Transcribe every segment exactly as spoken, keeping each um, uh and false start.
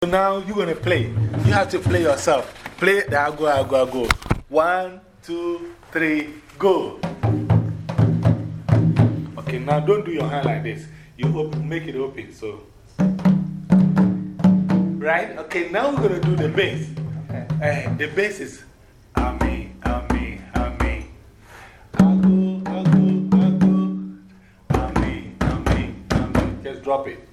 So now you're going to play. You have to play yourself. Play the I go, I go, I go. One, two, three, go. Okay, now don't do your hand like this. You open, make it open. So, right? Okay, now we're going to do the bass. Okay. Uh, the bass is Amen, Amen, Amen. I go, I go, I go. Amen, Amen, Amen. Just drop it.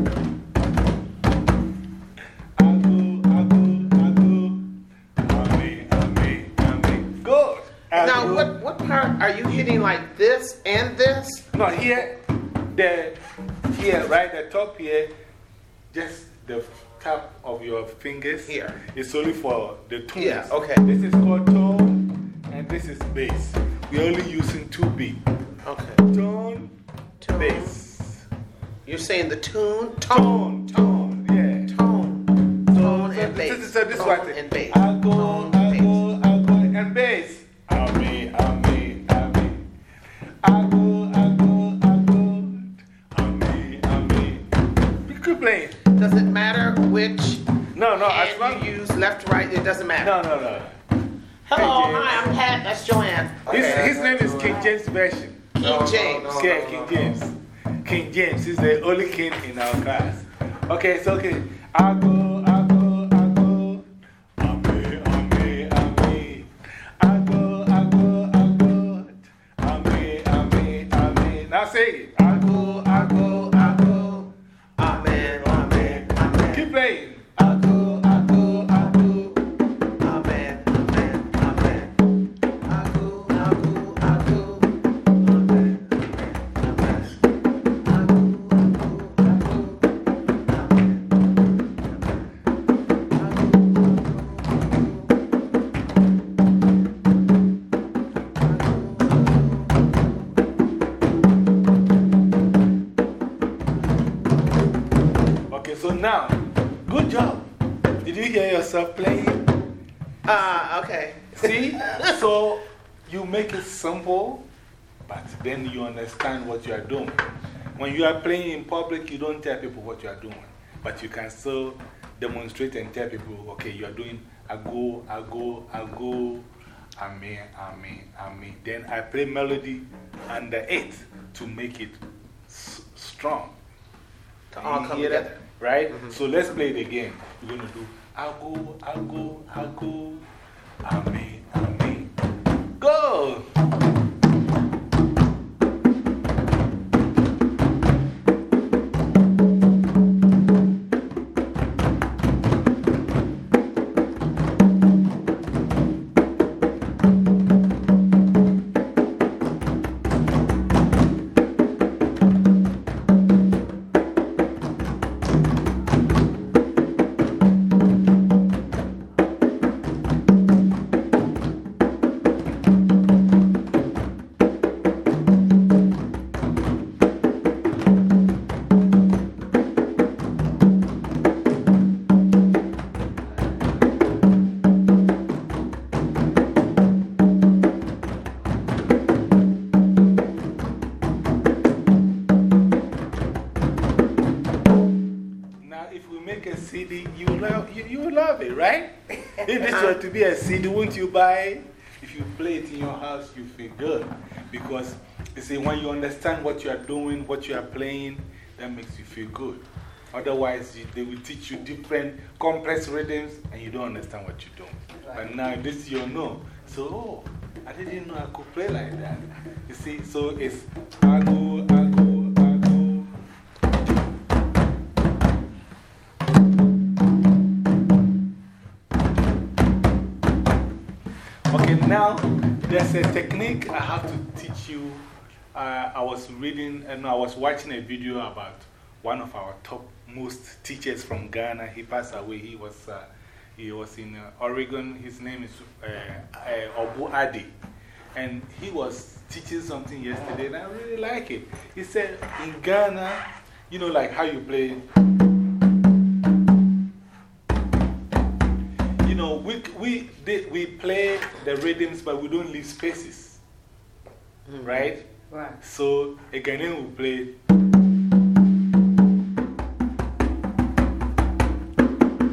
Now, what, what part are you hitting like this and this? No, here, the, here, right, the top here, just the top of your fingers. Here. It's only for the tunes. Yeah, okay. This is called tone, and this is bass. We're only using two beats. Okay. Tone, tone, bass. You're saying the tune? Tone, tone, tone yeah. Tone, tone, so, and so bass. This is, so this tone right and bass. I go, tone, I go, I go, and bass. Amen, amen, amen. I go, I go, I go. Amen, amen. You keep playing. Does it matter which no, no, hand as long you use, left, right? It doesn't matter. No, no, no. Hello, hey, hi, I'm Pat. That's Joanne. His, Okay. his name is King James Version. King no, James. No, no, yeah, no, King no, James. No. King James is the only king in our class. Okay, it's okay. I go, I go, I go. Amen, amen, amen. I go, I go, I go. Amen, amen, amen. Now say it. I go, I go, I go. Amen, amen, amen. Keep playing. I go, I go, I go. Amen, amen, amen. I go, I go, I go. Amen, amen, amen. I go, I go, I go. Okay, so now, good job. Did you hear yourself playing? Ah, uh, okay. See? So you make it simple, but then you understand what you are doing. When you are playing in public, you don't tell people what you are doing, but you can still demonstrate and tell people, okay, you are doing I go, I go, I go, amen, amen, amen. Then I play melody under it to make it s strong. To all come together. That, right? Mm-hmm. So let's play it again. We're going to do I go, I go, I go, amen, amen. Go! C D, you love, you, you love it, right? If this were to be a C D, wouldn't you buy it? If you play it in your house, you feel good. Because, you see, when you understand what you are doing, what you are playing, that makes you feel good. Otherwise, you, they will teach you different complex rhythms and you don't understand what you're doing. But now, this you know. So, oh, I didn't know I could play like that. You see, so it's I go, I go. Okay, now there's a technique I have to teach you. Uh, I was reading and I was watching a video about one of our top most teachers from Ghana. He passed away. He was, uh, he was in uh, Oregon. His name is uh, uh, Obu Adi. And he was teaching something yesterday, and I really like it. He said, in Ghana, you know, like how you play. You know, we, we, they, we play the rhythms, but we don't leave spaces. Mm-hmm. Right? Right. So, a Ghanaian will play.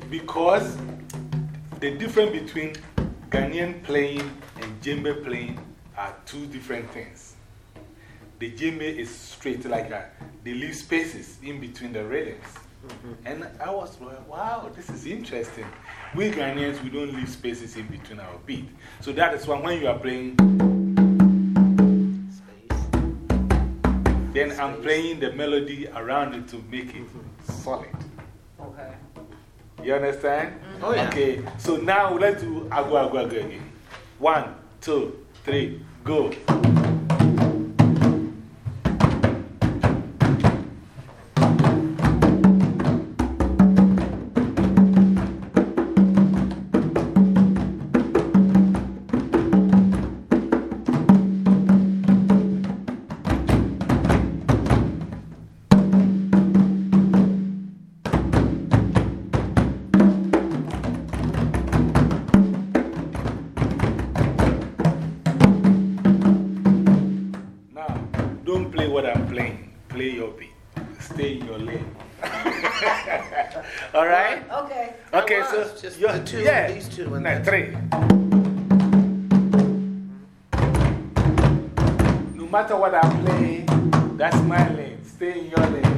because the difference between Ghanaian playing and djembe playing are two different things. The djembe is straight, like a, they leave spaces in between the rhythms. -hmm. And I was like, wow, this is interesting. We Ghanaians, we don't leave spaces in between our beat. So that is why when you are playing, Space. then Space. I'm playing the melody around it to make it solid. Okay. You understand? Oh, yeah. Okay, so now let's do agu agu agu again. One, two, three, go. Don't play what I'm playing. Play your beat. Stay in your lane. All right? Okay. Okay, was, so just you're- the two, yeah. these two, and No, that's- three. No matter what I play, that's my lane. Stay in your lane.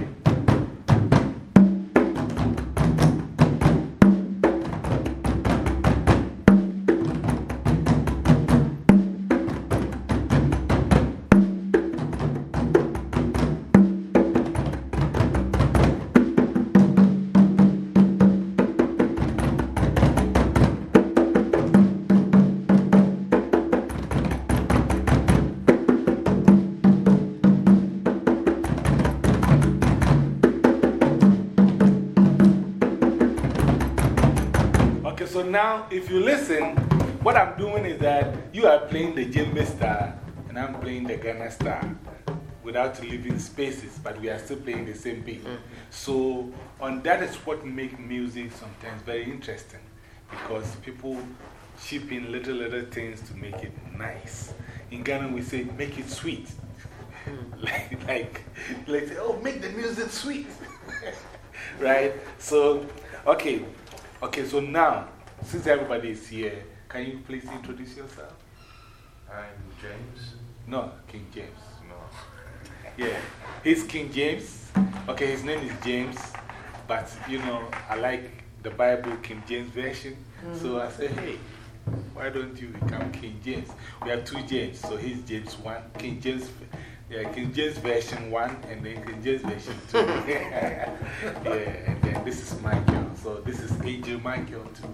Okay, so now if you listen, what I'm doing is that you are playing the djembe style and I'm playing the Ghana style without leaving spaces, but we are still playing the same beat. Mm. So, on that is what makes music sometimes very interesting because people chip in little, little things to make it nice. In Ghana, we say, make it sweet. like, like, like, say, oh, make the music sweet. Right? So, okay. Okay, so now, since everybody is here, can you please introduce yourself? I'm James. No, King James. No. Yeah, he's King James. Okay, his name is James, but you know, I like the Bible King James Version. So I said, hey, why don't you become King James? We have two James, so he's James one, King James, yeah, King James Version one, and then King James Version two. Yeah, and then this is Michael. So this is Angel Michael too.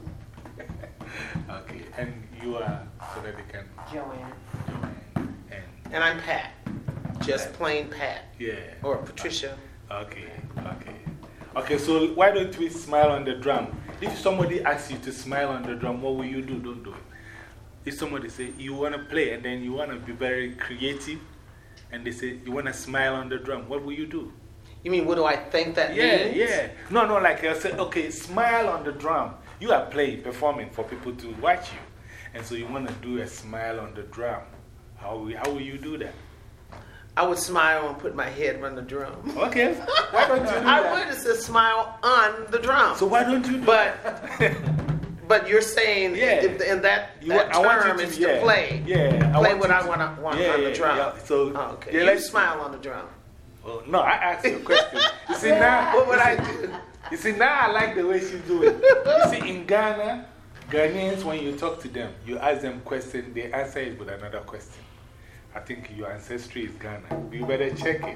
Okay, and you are, so that they can Joanne. join. And And I'm Pat. Just plain Pat. yeah. Or Patricia. Okay, okay. Okay, so why don't we smile on the drum? If somebody asks you to smile on the drum, what will you do? Don't do it. If somebody say you want to play and then you want to be very creative, and they say you want to smile on the drum, what will you do? You mean, what do I think that Yeah, means? yeah. No, no, like I said, okay, smile on the drum. You are playing, performing for people to watch you. And so you want to do a smile on the drum. How will, how will you do that? I would smile and put my head on the drum. Okay, why don't you do I that? would just smile on the drum. So why don't you do But, that? but you're saying Yeah. in, in that, You that want- I want you term to- is yeah, to play. yeah, I Play want what you I to- want, want yeah, on the yeah, drum. yeah. So, Oh, okay. yeah, You let's- smile on the drum. Oh, no, I asked you a question. You see, now, What would you I see- do? You see, now I like the way she's doing. You see, in Ghana, Ghanaians, when you talk to them, you ask them question, they answer it with another question. I think your ancestry is Ghana. You better check it.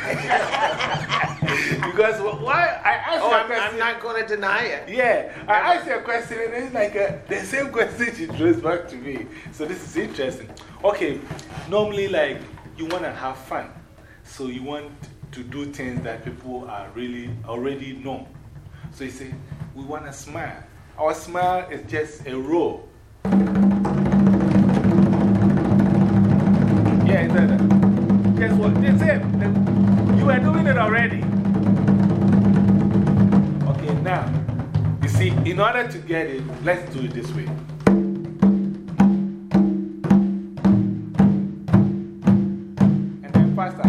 Because why? I asked Oh, you a I'm, question. I'm not going to deny it. Yeah, I asked you a question and it's like a, the same question she throws back to me. So this is interesting. Okay, normally, like, you want to have fun. So you want to do things that people are really already know. So you say, we want to smile. Our smile is just a roll. Yeah, it's a, guess what? That's it. You were doing it already. Okay, now, you see, in order to get it, let's do it this way. And then faster.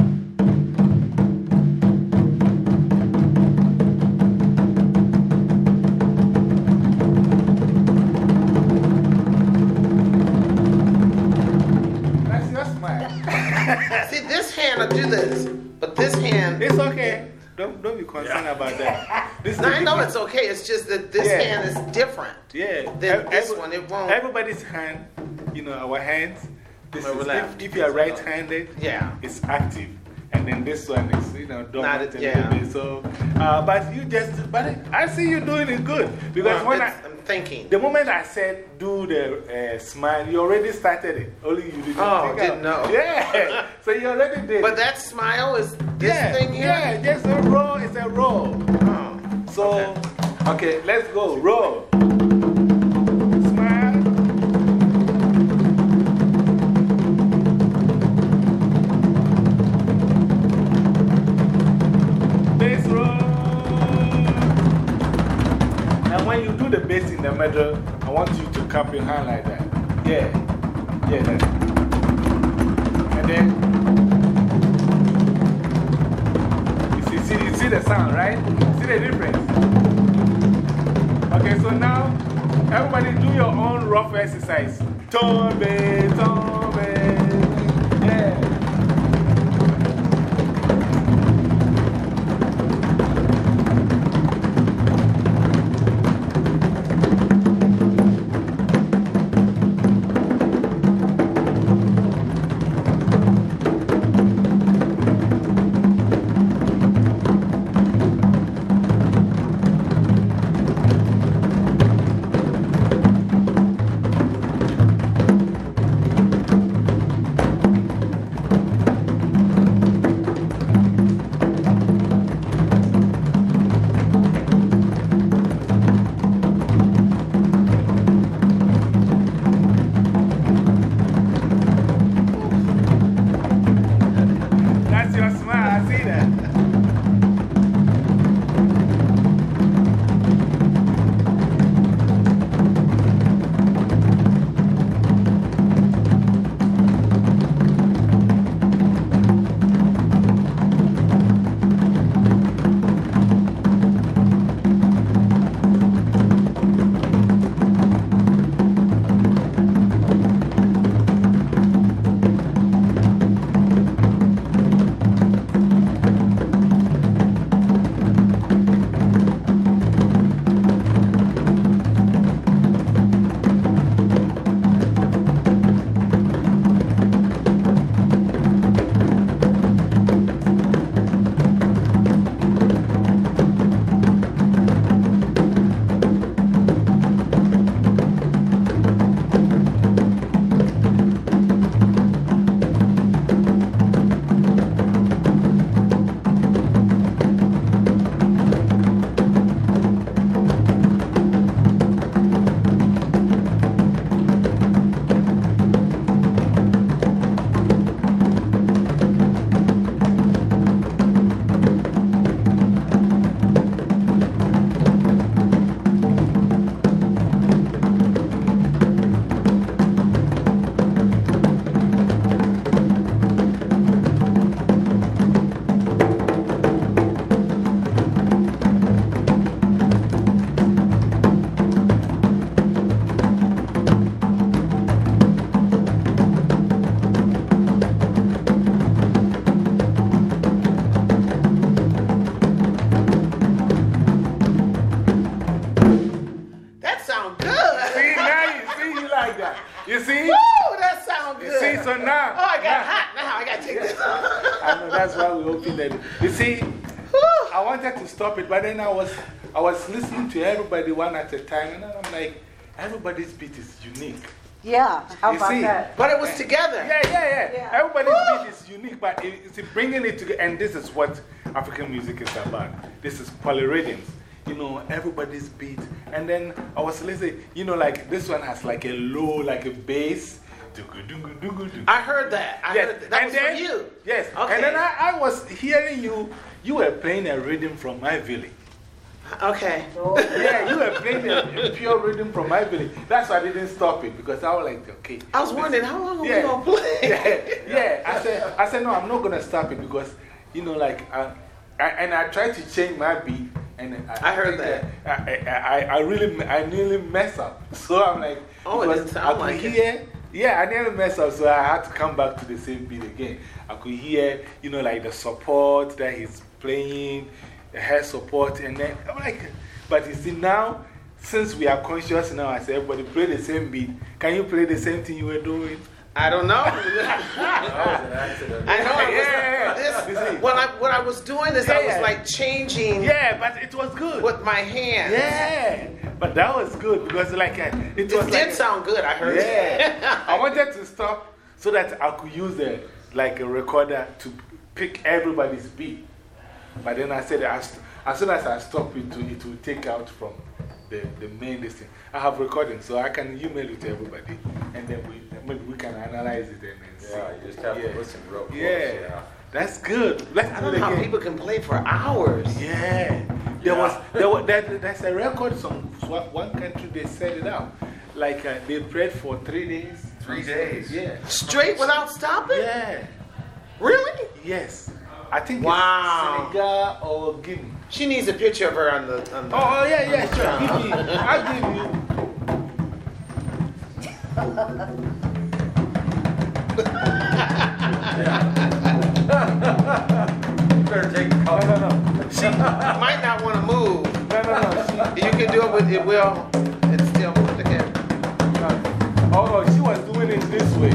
see, this hand will do this, but this hand. It's okay. Don't, don't be concerned about that. This is No, the I know difference. it's okay. It's just that this Yeah. hand is different Yeah. than Ev- this every- one. It won't. Everybody's hand, you know, our hands. This Well, is, if, left. if you are right handed, Yeah. it's active. And then this one is, you know, dominant a yeah. little bit. So, uh, but you just, but I see you doing it good. Because Well, when I, it's- I'm thinking. the moment I said do the uh, smile, you already started it. Only you didn't Oh, think didn't out. know. Yeah. So you already did. But that smile is this yeah, thing here? Yeah, just a roll. It's a roll. Oh. So, okay, let's go. Roll. Smile. Bass roll. And when you do the bass in the middle, I want you to cup your hand like that. Yeah. Yeah, that. And then, you see, see, you see the sound, right? See the difference? Okay, so now, everybody do your own rough exercise. Tombe, tombe. Yeah. That's your smile, I see that. That sound good. See, now you see, you like that. You see? Woo, that sound You good. see, so now. Oh, I got now- hot. Now I got to take this off. I know, that's why we opened it. You see, I wanted to stop it, but then I was, I was listening to everybody one at a time, and I'm like, everybody's beat is unique. Yeah, how You about see? that? But it was together. Yeah, yeah, yeah. Yeah. Everybody's Woo! beat is unique, but it, it's bringing it together. And this is what African music is about. This is polyrhythms. You know, everybody's beat. And then I was listening, you know, like this one has like a low, like a bass. I heard that. I Yes. heard that. That and was then, for you. Yes. Okay. And then I, I was hearing you, you were playing a rhythm from my village. Okay. Yeah, you were playing a, a pure rhythm from my village. That's why I didn't stop it, because I was like, okay. I was wondering, how long are we Yeah. going to play? Yeah, yeah. I said, I said, no, I'm not going to stop it because, you know, like, I, I, and I tried to change my beat. And I, I heard think I, I, I, I really, I nearly mess up. So I'm like, Oh, it because didn't sound I like could it. hear, Yeah, I nearly messed up, so I had to come back to the same beat again. I could hear, you know, like the support that he's playing, the head support, and then I'm like, but you see now, since we are conscious now, I said, everybody play the same beat. Can you play the same thing you were doing? I don't know. That was an accident. I know. I was, Yeah, this, you see. what, I, what I was doing is I was Yeah. like changing Yeah, but it was good. with my hands. Yeah, but that was good because, like, uh, it It was did like, sound good, I heard. yeah. I wanted to stop so that I could use the, like, a recorder to pick everybody's beat. But then I said, as, as soon as I stop it, to, it will take out from the, the main listing. I have recording, so I can email it to everybody. And then we, maybe we can analyze it and then see. Yeah, you just have Yeah. to listen real close. Yeah, Yeah. that's good. Let's I do don't it know how again. people can play for hours. Yeah. There was, there was there, there's a record song, one one country they set it out. Like uh, they prayed for three days. Three days? Yeah. Straight without stopping? Yeah. Really? Yes. I think Wow. it's Senegal or Guinea. She needs a picture of her on the. On the Oh, oh, yeah, yeah, sure. Give me, I'll give you. You better take the No, cover. no, no. She might not want to move. No, no, no. She, You can do it with it will. It's still look at. no. Oh, no, she was doing it this way.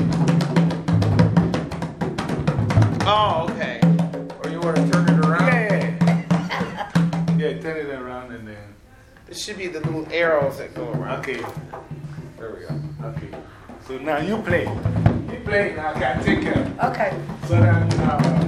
Oh, okay. Or you want to turn it around? Yeah. Yeah, turn it around and then. It should be the little arrows that go around. Okay. There we go. Okay. So now you play. You play, now I can take care. Okay. So that now.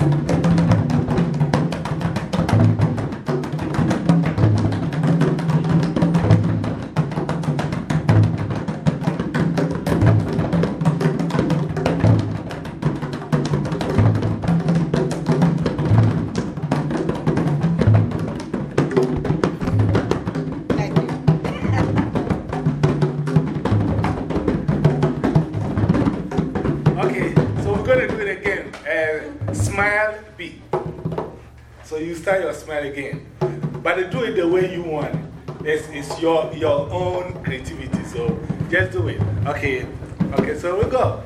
Thank you. Okay, so we're going to do it again. Uh, smile beat. So you start your smile again. But do it the way you want. It's, it's your, your own creativity. So just do it. Okay, okay, so we go.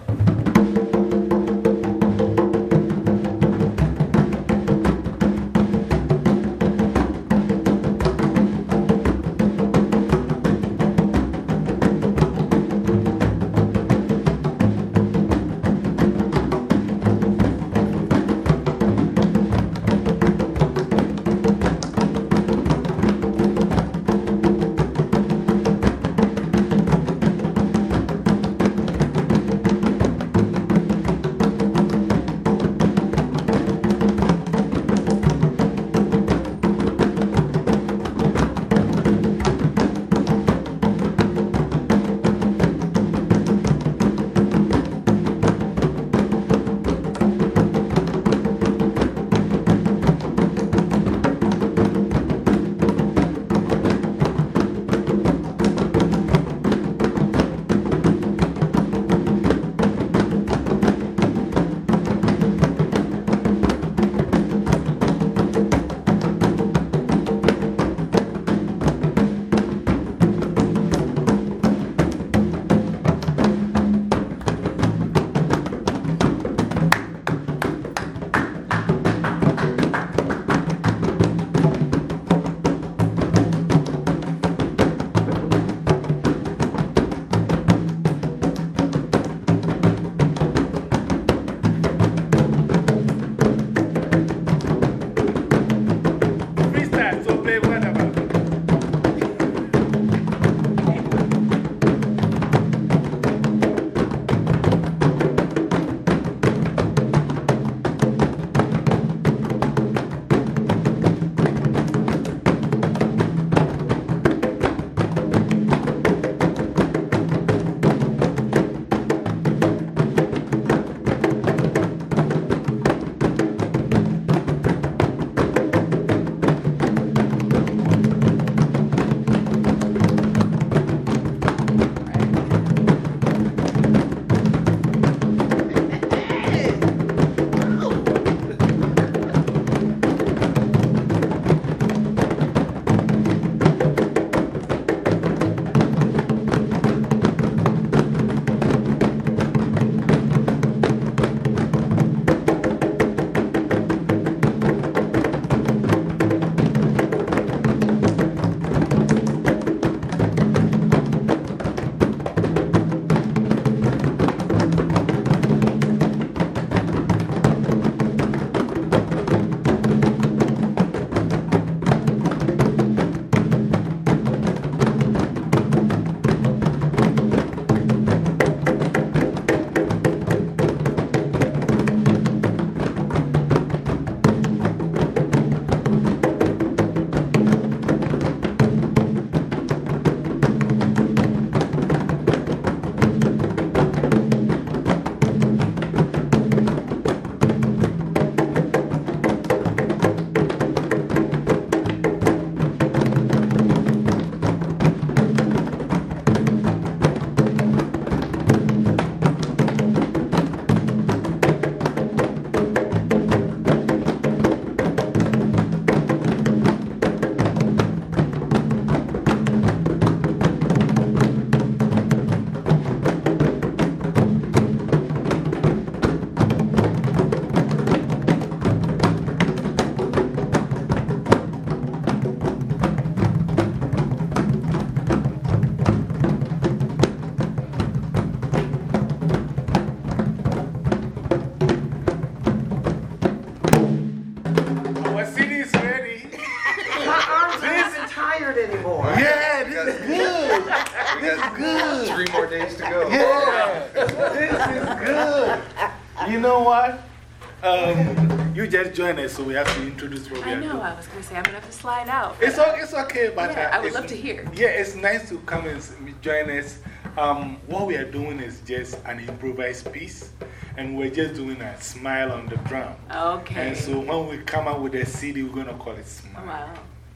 is good. Three more days to go. Yeah, this is good. You know what? Um, you just joined us, so we have to introduce what we I are know, doing. I was going to say, I'm going to have to slide out. It's, o- it's okay, but Yeah, uh, I would it's- love to hear. Yeah, it's nice to come and s- join us. Um, what we are doing is just an improvised piece, and we're just doing a smile on the drum. Okay. And so when we come out with a C D, we're going to call it Smile. Wow.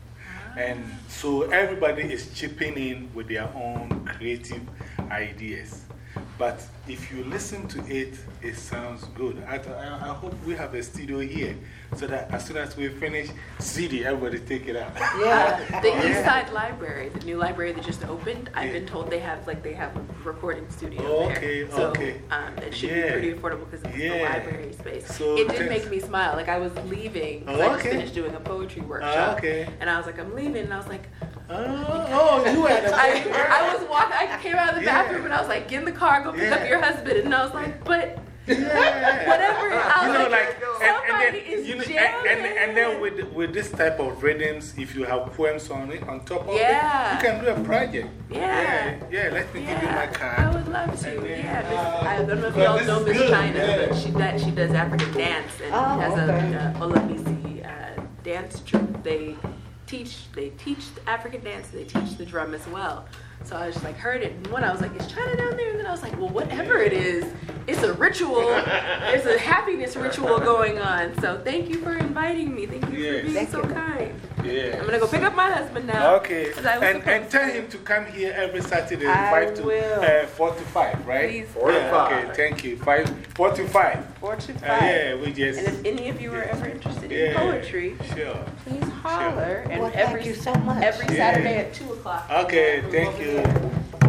And so everybody is chipping in with their own creative ideas. But if you listen to it, it sounds good. I, I, I hope we have a studio here so that as soon as we finish C D, everybody take it out. Yeah. The Yeah. East Side Library, the new library that just opened, I've been told they have, like, they have a recording studio there. Okay, so, okay. Um, it should Yeah. be pretty affordable because it's Yeah. the library space. So it did just- make me smile. Like, I was leaving, 'cause Oh, I just okay. finished doing a poetry workshop. okay. And I was like, I'm leaving. And I was like, Oh, oh, you had a I, I was walking, I came out of the Yeah. bathroom and I was like, get in the car, go pick Yeah. up your husband. And I was like, but Yeah. whatever. I You was know, like, and, and somebody then, is you know, and, jamming. and, and then with, with this type of rhythms, if you have poems on it, on top of Yeah. it, you can do a project. Yeah. Yeah, yeah, let me give you my Yeah, card. I would love to. And then, Yeah, Miss- uh, I don't know if but y'all this know is Miss good, China, yeah. but she does, she does African dance and Oh, has okay. a uh, Olabisi uh, dance troupe. They teach, they teach African dance. They teach the drum as well. So I just like heard it, and one I was like, "Is China down there?" And then I was like, "Well, whatever it is, it's a ritual. There's a happiness ritual going on." So thank you for inviting me. Thank you Yes. for being Thank so you. kind. Yeah. I'm gonna go pick up my husband now. Okay. 'cause I was And, and supposed tell to. him to come here every Saturday, I five to will. uh, four to five, right? Please. Four to Yeah, five. Okay, thank you. Five, four to five. Four to Uh, five. yeah, we just. And if any of you are ever interested yeah, in poetry, Sure. please holler. And Well, every, thank you so much. every Yeah. Saturday at two o'clock. Okay, We're thank over you. there.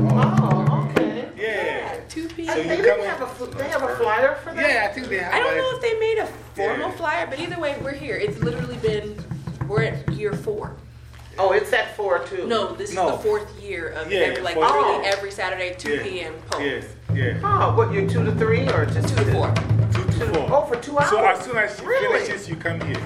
Oh, okay. Yeah. two p So m you They come didn't in- have a, fl- they have a flyer for that? Yeah, I think they have. I don't a- know if they made a formal Yeah. flyer, but either way, we're here. It's literally been, we're at year four. Oh, it's at four too? No, this No. is the fourth year of Yeah, every, like fourth literally year. every Saturday, two Yeah, p m Yes, poems. yeah. Oh, what, you're two to three or just Two to four. Two to four. Oh, for two hours? So as soon as she Really? finishes, you come here.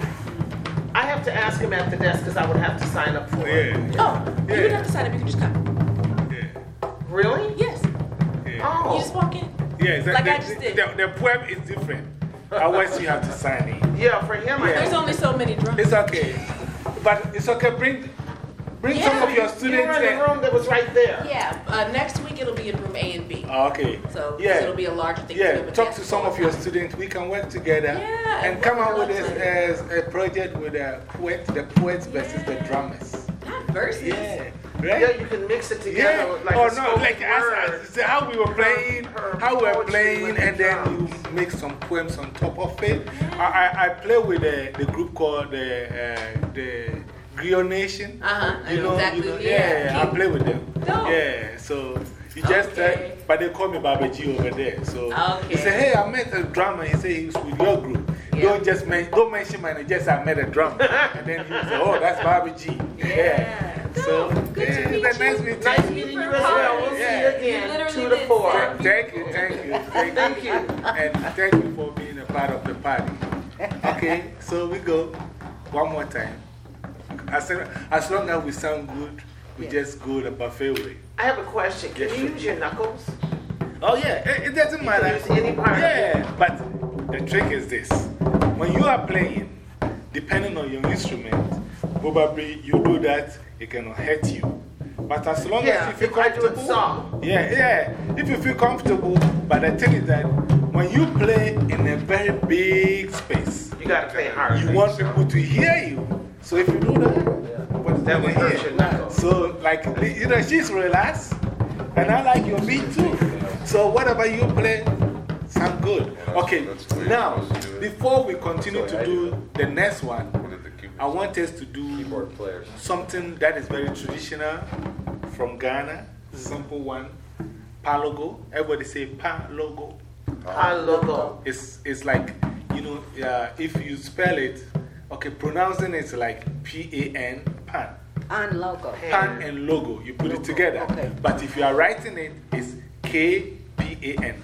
I have to ask him at the desk because I would have to sign up for it. Yeah, Oh, you Yeah. don't have to sign up, you can just come. yeah, Really? Yes, yeah. you Oh, just walk in. Yeah, the, Like the, I just did. The, the poem is different. Otherwise, you have to sign it. yeah, for him I Yeah. There's only so many drums. It's okay. But it's okay. Bring, bring some Yeah. of your You students. were in and- the room that was right there. Yeah, uh, next week it'll be in room A and B. Oh, okay. So 'cause Yeah. it'll be a larger thing. Yeah, too, but talk yes, to some of your students. We can work together Yeah, and I'd come out love with to. this as a project with a poet, the poets versus the drummers. Not verses. Yeah, Yeah, right? you can mix it together Yeah. with like oh a no, spoken like as, word. as, how we were playing, her how we were poetry playing, with the and then drums. you make some poems on top of it. I, I, I play with the, the group called the, uh, the Griot Nation. Uh-huh, I You know know, exactly, you know, yeah. yeah, I play with them. Dope. Yeah, so you just, Okay. uh, but they call me Baba G over there. So he Okay. said, hey, I met a drummer. He said he was with your group. Yeah. Don't just men don't mention my name, just I met a drummer. And then he said, oh, that's Baba G. Yeah. So, Dope. Good to yeah, meet it's a nice you. meeting. Nice meeting you as well. We'll Yeah. see you again. You literally Two to did four. sound Thank you, thank you, thank, Thank you. And thank you for being a part of the party. Okay, so we go one more time. As, as long as we sound good, we just go the buffet way. I have a question. Can you use your knuckles? Oh, yeah, it, it doesn't You can matter. use any part of it. Yeah, but the trick is this when you are playing, depending on your instrument, probably you do that, it cannot hurt you. But as long Yeah, as you feel if I do it comfortable, soft. yeah, yeah, if you feel comfortable, but the thing is that when you play in a very big space, You got to play hard. you want people to hear you. So if you do that, what's That would hurt your knuckles. So, like, you know, she's relaxed, and I like your beat too. So, whatever you play, sound good. Okay, now, before we continue to do the next one, I want us to do Keyboard players. something that is very traditional from Ghana, simple one. Palogo. Everybody say Palogo. I logo. It's, it's like, you know, uh, if you spell it, okay, pronouncing it's like P A N, pan. On logo. Pan and logo, you put it together. Okay. But if you are writing it, it's K P A N.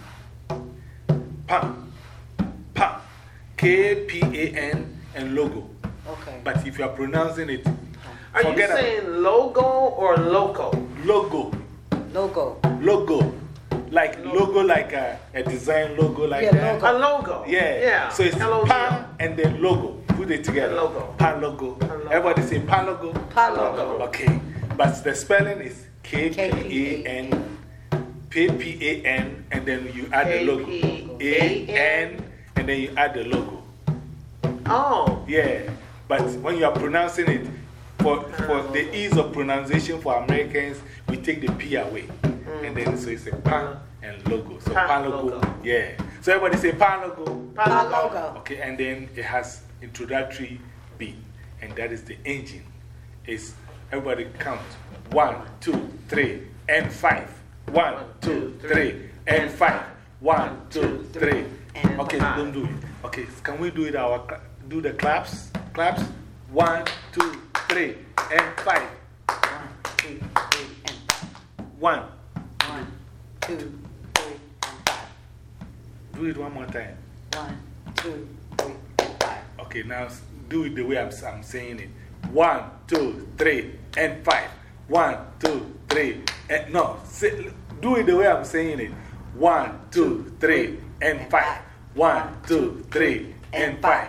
Pan. Pan. K P A N and logo. Okay. But if you are pronouncing it, Are you forget about saying logo or loco? logo. Logo. Logo. Like logo, like a, a design logo like Yeah, that. logo. A logo. Yeah. Yeah. So it's L O G O. pan and then logo. Put it together. Logo. Pan logo. Pan logo. Everybody say pan logo. Pan logo. Okay. But the spelling is K P A N, P P A N, and then you add the logo. A N, and then you add the logo. Oh. Yeah. But when you are pronouncing it, for, for the ease of pronunciation for Americans, we take the P away. And then so it's a pan and logo. So Pan pan logo. logo. Yeah. So everybody say pan logo. Pan logo. Okay, and then it has introductory beat, and that is the engine. It's everybody count one, two, three, and five. One, two, three, and five. One, two, three. And Okay, five. don't do it. Okay, can we do it? Our cla- do the claps? Claps. One, two, three, and five. One, two, three, and five. One. One, two, three, and five. Do it one more time. One, two, three, and five. Okay, now s- do it the way I'm, s- I'm saying it. One, two, three, and five. One, two, three, and no, say, do it the way I'm saying it. One, two, three, and five. One, two, three, and five.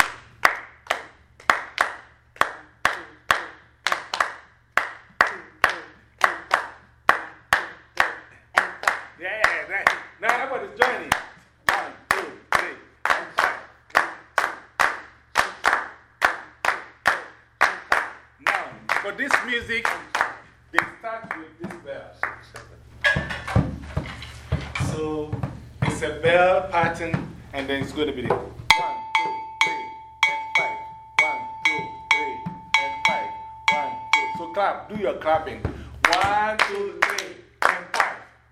Yeah, right. Now everybody's joining. One, two, three, and five. Now, for this music, they start with this bell. So, it's a bell pattern, and then it's going to be the one, two, three, and five. One, two, three, and five. One, two. So, clap. Do your clapping. One, two, three, and five.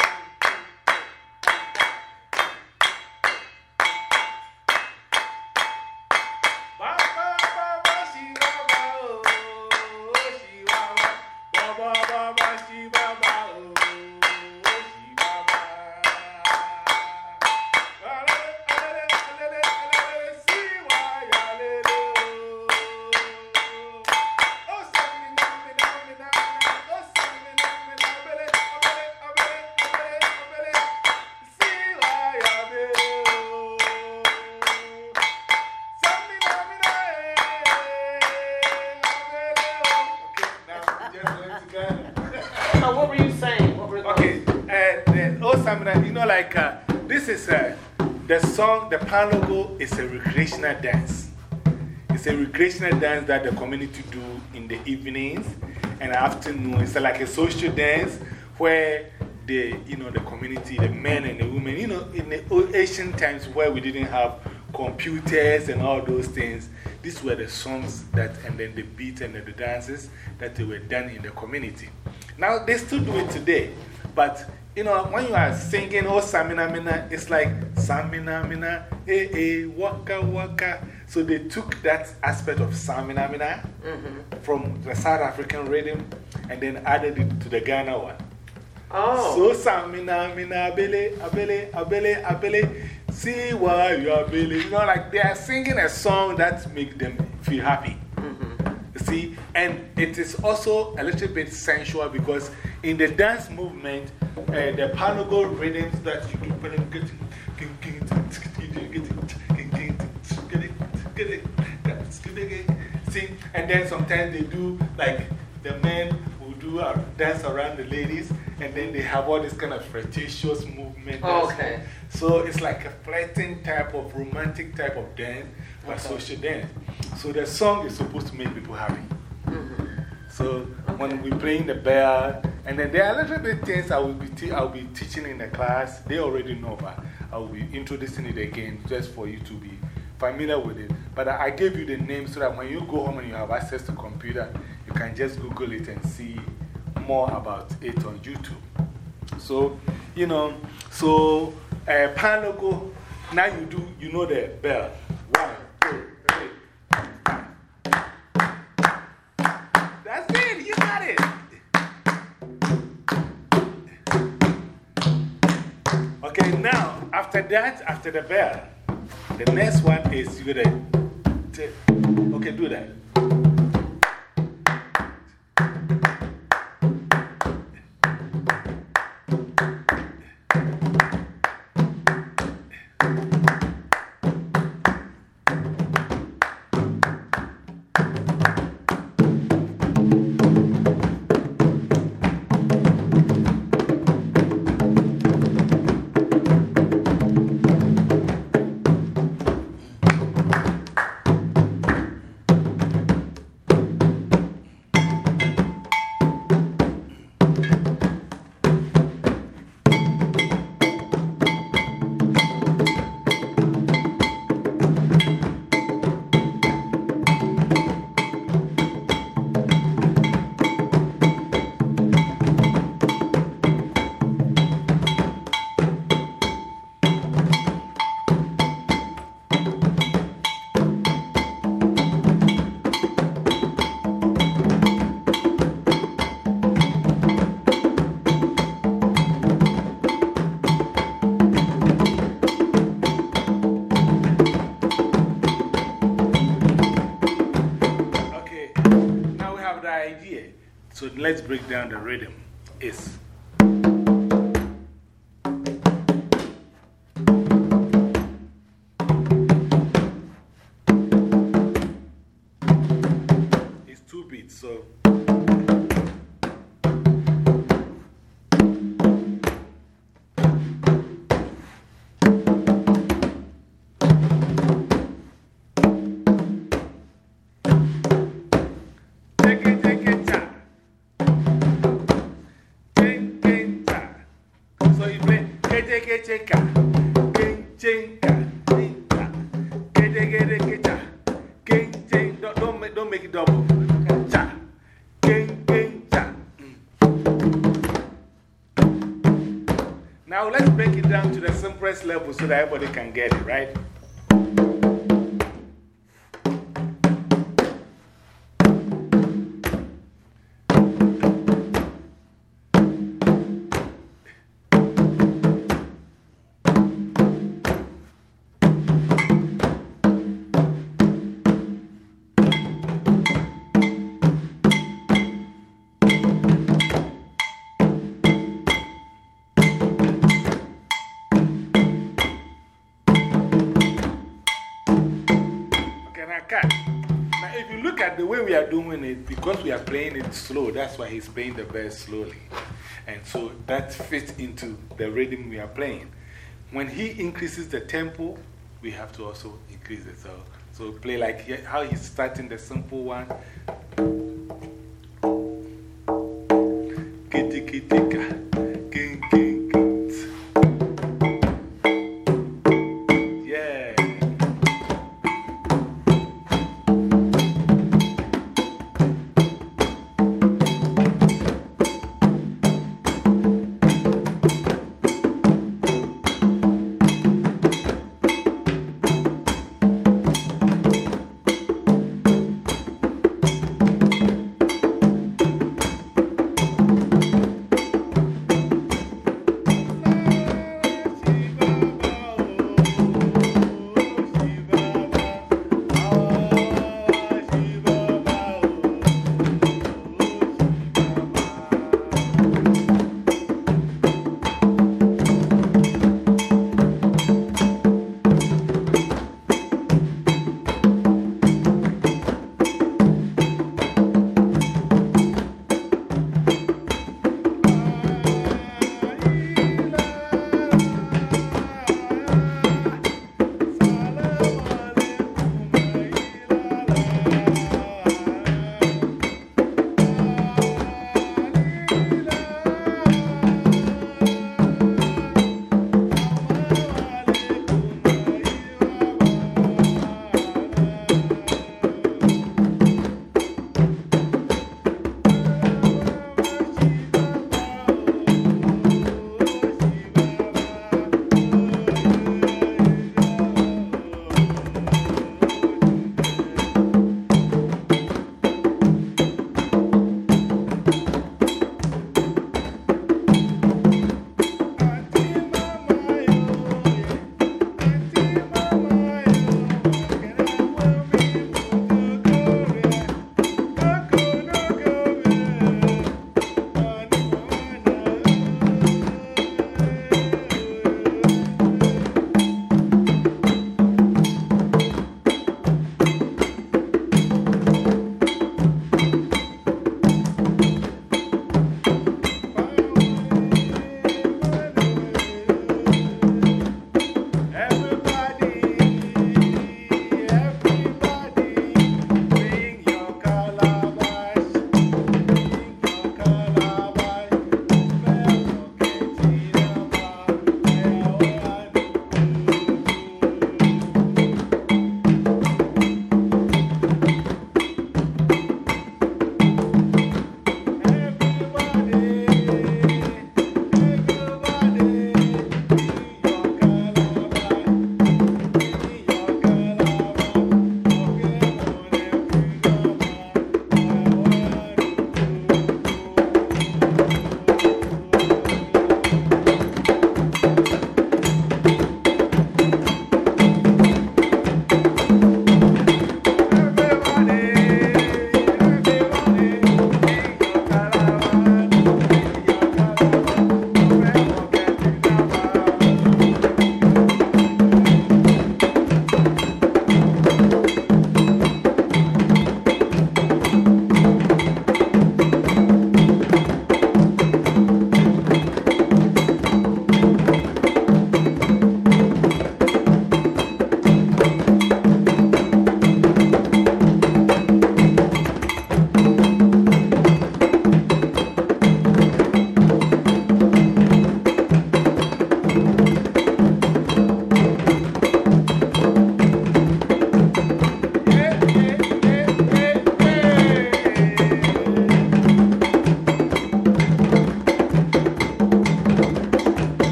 Ba ba ba ba shi ba ba oh shi ba ba ba ba ba ba shi ba ba oh shi ba ba ale ale ale ale si wa ya le le oh sa mi na mi na mi na oh sa mi na mi na abele abele abele abele abele si wa ya le So what were you saying? What were those? Okay, uh, the old Samina, you know, like uh, this is uh, the song, the pan logo is a recreational dance. It's a recreational dance that the community do in the evenings and afternoon. It's like a social dance where the, you know, the community, the men and the women, you know, in the old ancient times where we didn't have computers and all those things, these were the songs that, and then the beats and the, the dances that they were done in the community. Now, they still do it today, but you know, when you are singing, oh, Samina Mina, it's like Samina Mina, eh, eh, waka waka. So they took that aspect of Samina Mina Mm-hmm. from the South African rhythm and then added it to the Ghana one. Oh. So Samina Mina, abele, abele, abele, abele, see why you are abele. You know, like they are singing a song that makes them feel happy. You see, and it is also a little bit sensual because in the dance movement, uh, the panago rhythms that you do, see, and then sometimes they do like the men will do a dance around the ladies, and then they have all this kind of flirtatious movement. Oh, okay. So it's like a flirting type of romantic type of dance, but Okay. social dance. So the song is supposed to make people happy. So when we playing the bell, and then there are little bit things I will be, te I will be teaching in the class. They already know, but I will be introducing it again just for you to be familiar with it. But I, I gave you the name so that when you go home and you have access to computer, you can just Google it and see more about it on YouTube. So, you know, so uh, pan logo, now you do, you know the bell. One, two, three. That's it, you got it. Okay, now, after that, after the bell, the next one is you gotta, okay, do that. let's break down the rhythm. Is. It's two beats, so. Don't make, don't make it double. Cha, king, king, cha. Now let's break it down to the simplest level so that everybody can get it, right? Now, if you look at the way we are doing it, because we are playing it slow, that's why he's playing the verse slowly. And so that fits into the rhythm we are playing. When he increases the tempo, we have to also increase it. So, so play like he, how he's starting the simple one. Kitty, kitty, ka, king, king, king. Yeah.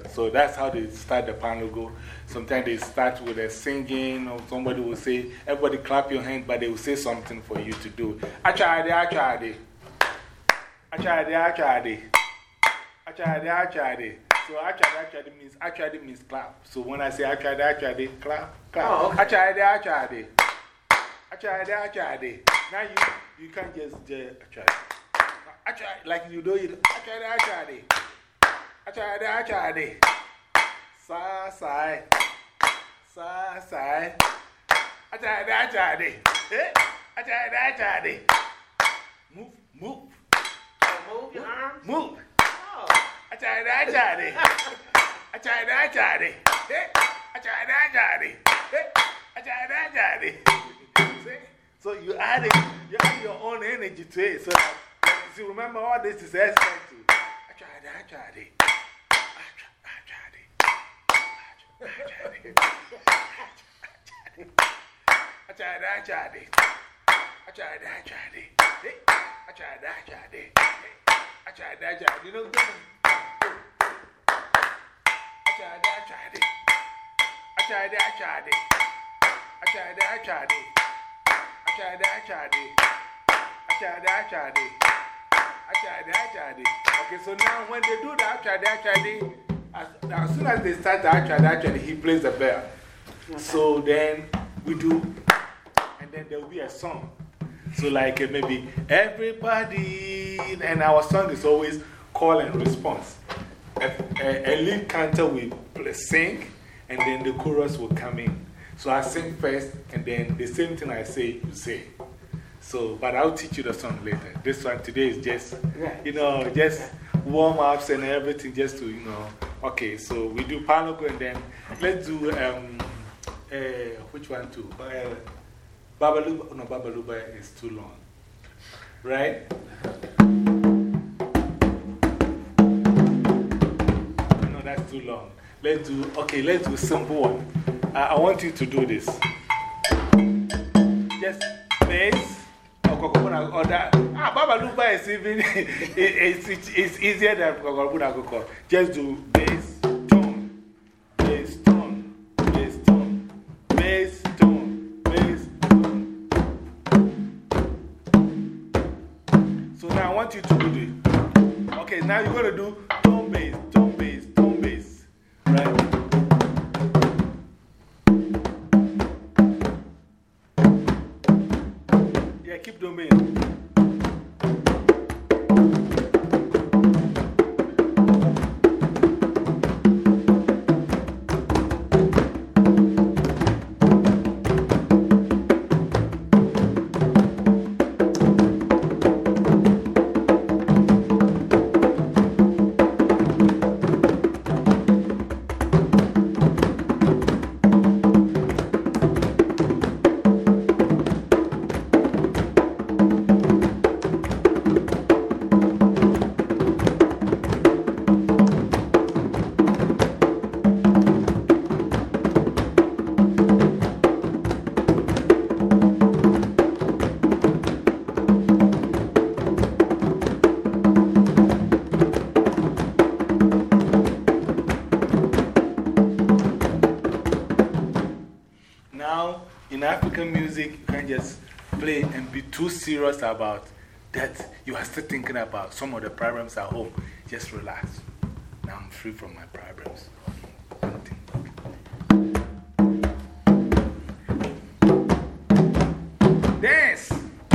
So that's how they start the Palogo. Sometimes they start with a singing, or somebody will say, everybody clap your hands, but they will say something for you to do. I tried it, I tried it. I tried it, I tried it. I tried it, I tried it. So I tried it, I tried it means, I tried it means clap. So when I say I tried it, I tried it, clap, clap. Oh, okay. I tried it, I tried it. I tried it, I tried it. Now you, you can't just, just I tried it. I tried it, like you do it. I tried it, I tried it. I tried it, I tried it. Sa, sa, sa, sa. I tried it, I tried it. I tried it, I tried it. Move, move. Oh, move your arms? Move. Oh. I tried it, I tried it. I tried it, I tried it. I tried it, I tried it. I tried it, I tried it. See? So you add, it, you add your own energy to it. So that, see, remember all this is aspect to. I tried it, I tried it. I tried it. I tried it. I tried it, I tried it. I tried it, I tried it. I tried it, I tried it. I tried it, I tried it. You know, I tried it, I tried it. I tried it, I tried it. I tried it, I tried it. I tried it, I tried it. I tried it, I tried it. I tried it, I tried it. Okay, so now when they do that, I tried it, I tried it. As, as soon as they start the I tried it, I tried it, he plays the bell. So then we do, and then there will be a song. So, like uh, maybe everybody, and our song is always call and response. A, a, a lead cantor will play, sing, and then the chorus will come in. So I sing first, and then the same thing I say, you say. So, but I'll teach you the song later. This one today is just, you know, just warm ups and everything, just to, you know. Okay, so we do Palogo, and then let's do, um, uh, which one too? Uh, Babaluba, no, Babaluba is too long. Right? No, that's too long. Let's do, okay, let's do a simple one. I, I want you to do this. Just bass, or that. Ah, Babaluba is even, it's, it's, it's easier than Kokobuna. Just do bass, tone, bass, tone, bass, tone, bass, tone, bass, tone. So now I want you to do this. Okay, now you're going to do tone, bass, tone, bass, tone, bass. Right? Yeah, keep doing bass. Too serious about that, you are still thinking about some of the problems at home. Just relax. Now I'm free from my problems. Dance!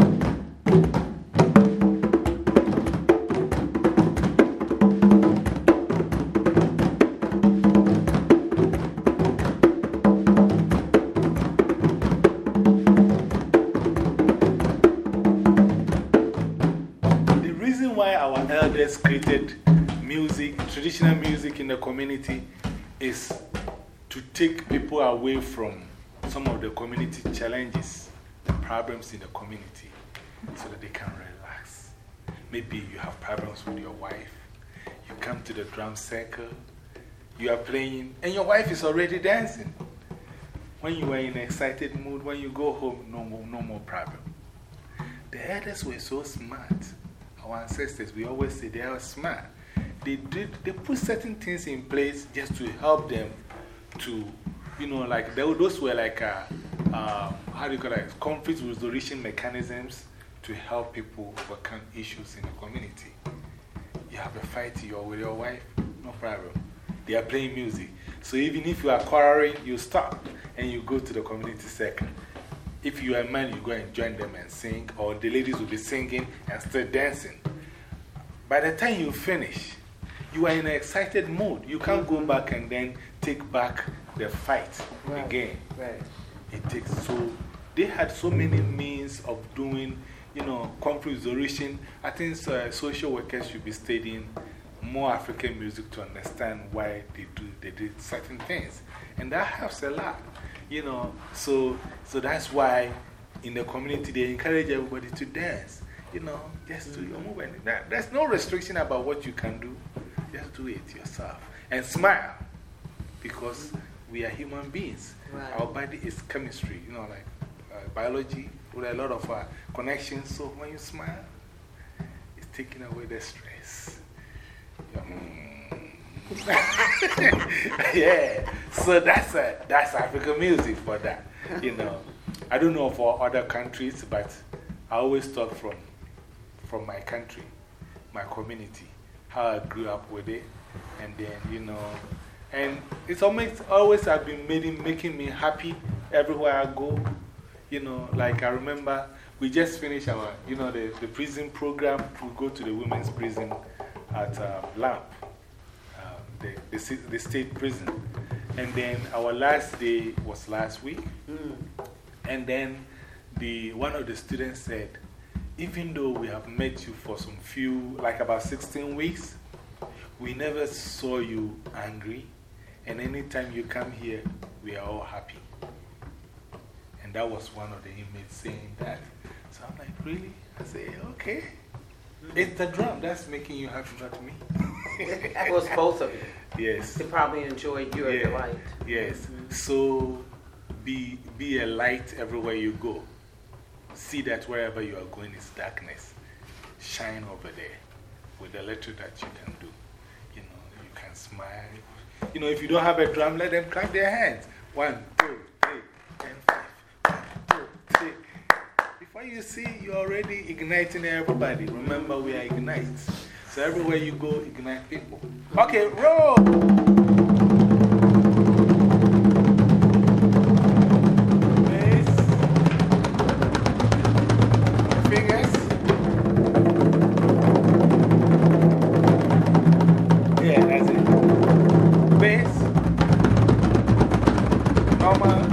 Created music, traditional music in the community is to take people away from some of the community challenges, the problems in the community, so that they can relax. Maybe you have problems with your wife, you come to the drum circle, you are playing, and your wife is already dancing. When you are in an excited mood, when you go home, no more, no more problem. The elders were so smart. Our ancestors, we always say they are smart. they, did, they put certain things in place just to help them to, you know, like they, those were like, uh, uh, how do you call it, conflict resolution mechanisms to help people overcome issues in the community. You have a fight you're with your wife, no problem. They are playing music. So even if you are quarreling, you stop and you go to the community circle. If you are a man, you go and join them and sing, or the ladies will be singing and still dancing. By the time you finish, you are in an excited mood. You can't go back and then take back the fight Right. again. Right. It takes so, they had so many means of doing, you know, conflict resolution. I think uh, social workers should be studying more African music to understand why they do, they did certain things. And that helps a lot, you know. So, so that's why in the community they encourage everybody to dance, you know, just do your movement. That, there's no restriction about what you can do, just do it yourself. And smile, because we are human beings. Right. Our body is chemistry, you know, like uh, biology, with a lot of uh, connections. So when you smile, it's taking away the stress. Mm. Yeah, so that's, uh, that's African music for that, you know. I don't know for other countries, but I always talk from, from my country, my community, how I grew up with it, and then, you know, and it's always, always have been making, making me happy everywhere I go. You know, like I remember we just finished our, you know, the, the prison program. We go to the women's prison at uh, LAMP, uh, the, the, the state prison. And then our last day was last week. Mm. And then the, one of the students said, even though we have met you for some few, like about sixteen weeks, we never saw you angry. And anytime you come here, we are all happy. And that was one of the inmates saying that. So I'm like, really? I say, okay. It's the drum that's making you happy, not me. It was both of you. Yes. They probably enjoyed your Yeah. delight. Yes. So be, be a light everywhere you go. See that wherever you are going is darkness. Shine over there with the little that you can do. You know, you can smile. You know, if you don't have a drum, let them clap their hands. One, two, three, and five. One, two, three. Before you see, you're already igniting everybody. Remember, we are Ignite. So everywhere you go, ignite people. Okay, roll! Bass. Fingers. Yeah, that's it. Bass. Normal.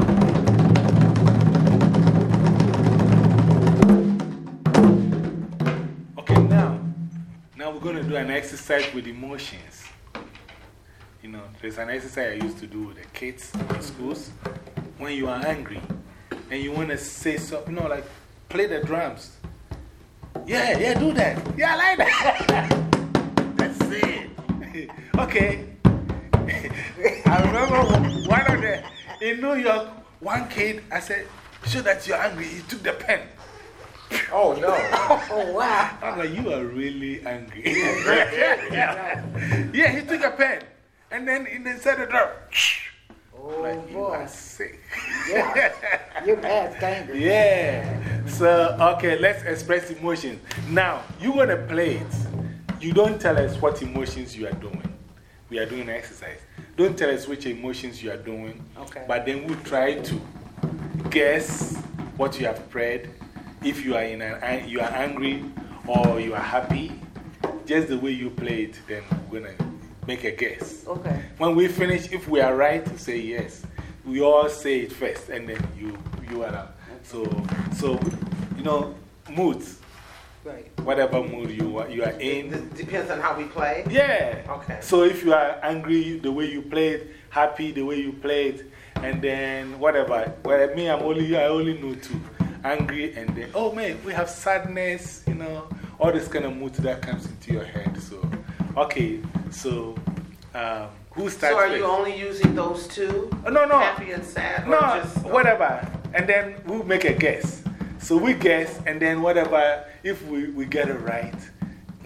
Okay, now, now we're going to do an exercise with emotions. You know, there's an exercise I used to do with the kids in schools. When you are angry and you want to say something, you know, like play the drums. Yeah, yeah, do that. Yeah, I like that. That's it. Okay. I remember one of the, in New York, one kid, I said, show that you're angry. He took the pen. Oh, no. Oh, wow. I'm like, you are really angry. Yeah, yeah, he took a pen. And then inside the drum. Oh, Like, you boy. are sick. Yeah. You're past anger. Yeah. So, okay, let's express emotions. Now, you're going to play it. You don't tell us what emotions you are doing. We are doing an exercise. Don't tell us which emotions you are doing. Okay. But then we'll try to guess what you have prayed. If you are, in an, you are angry or you are happy, just the way you play it, then we're going to make a guess. Okay. When we finish, if we are right, say yes. We all say it first, and then you, you are out. So, so, you know, moods, Right. whatever mood you are, you are in. It depends on how we play? Yeah. Okay. So if you are angry, the way you played, happy, the way you played, and then whatever. Well, me, I'm only, I only know two. Angry, and then, oh man, we have sadness, you know, all this kind of mood that comes into your head. So, okay, so um, who starts? So, are first? you only using those two? Oh, no, no. Happy and sad? Or No, just, whatever. And then we'll make a guess. So we guess, and then whatever, if we, we get it right,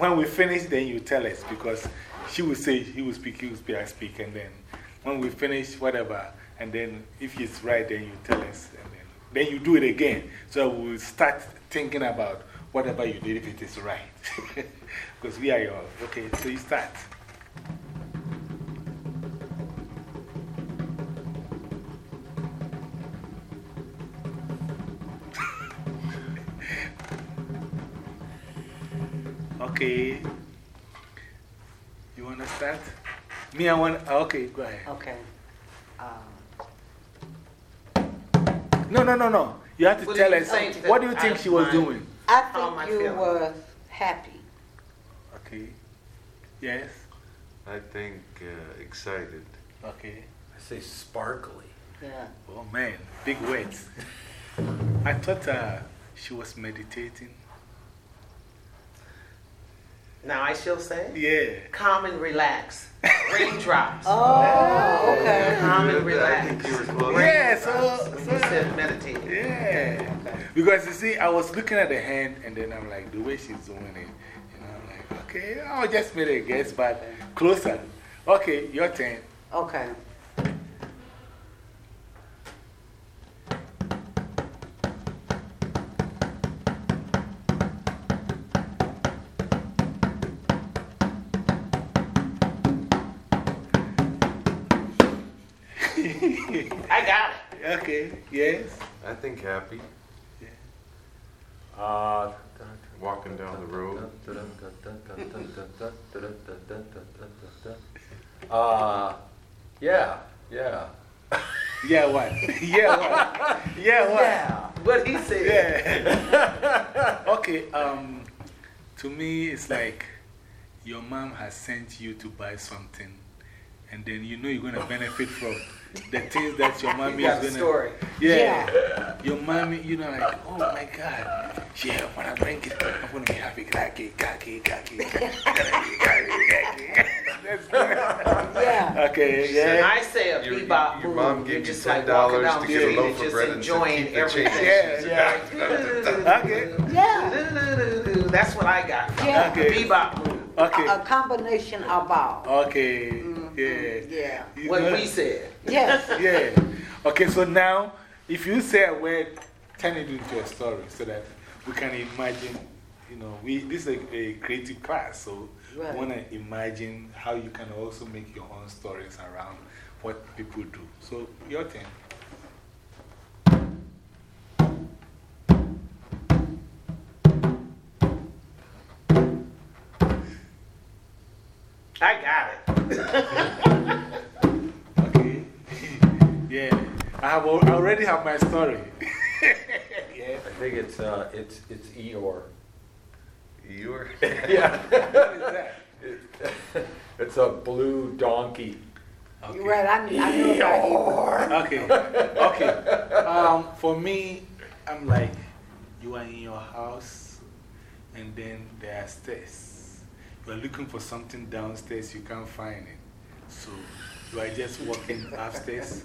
when we finish, then you tell us because she will say, he will speak, he will speak, I speak, and then when we finish, whatever, and then if it's right, then you tell us, and then, then you do it again. So we'll start thinking about whatever you did if it is right. Because we are your, okay, so you start. Okay. You want to start? Me, I want. Okay, go ahead. Okay. Um, No, no, no, no. You have to What tell do you us. think What do you that think I she was mind? doing? I How am I think you feeling? were happy. Okay. Yes. I think uh, excited. Okay. I say sparkly. Yeah. Oh, man. Big words. I thought uh, she was meditating. Now I shall say, Yeah. calm and relax. Raindrops. Oh, okay. Calm and I relax. think you were close. Yeah, so. When so you said meditating. yeah. Because you see, I was looking at the hand and then I'm like, the way she's doing it. And I'm like, okay, I'll just make a guess, but closer. Okay, your turn. Okay. I got it. Okay, yes. I think happy. Uh, Walking down the road. Uh, yeah, yeah. Yeah, what? Yeah, what? Yeah, what? Yeah. What he said. Yeah. Okay, um, to me, it's like your mom has sent you to buy something, and then you know you're going to benefit from the things that your mommy You got is the going story. to. Yeah. Your mommy, you know, like, oh my God. Yeah, when I drink it, I'm going to be happy. Kaki, kaki, kaki, kaki, kaki, kaki. That's good. Yeah. Okay, And yeah. I say a Your- bebop your move. mom You're gave you just ten like walking dollars down to the get a street loaf and of just bread and enjoying keep the change. everything. Yeah. Okay. Yeah. That's what I got. Yeah. Okay. Bebop move. Okay. A combination of all. Okay. Yeah. Yeah. You What know- we said. Yes. Yeah. Okay, so now, if you say a word, turn it into a story so that we can imagine, you know, we, this is a, a creative class, so Right. we want to imagine how you can also make your own stories around what people do. So, your turn. I got it. Okay. Yeah. I, have, al- I already have my story. Yeah. I think it's, uh, it's, it's Eeyore. Eeyore? Yeah. What is that? It- it's a blue donkey. You're right. I, knew- I knew about Okay. Okay. Um, for me, I'm like, you are in your house, and then there are stairs. You are looking for something downstairs, you can't find it. So you are just walking upstairs.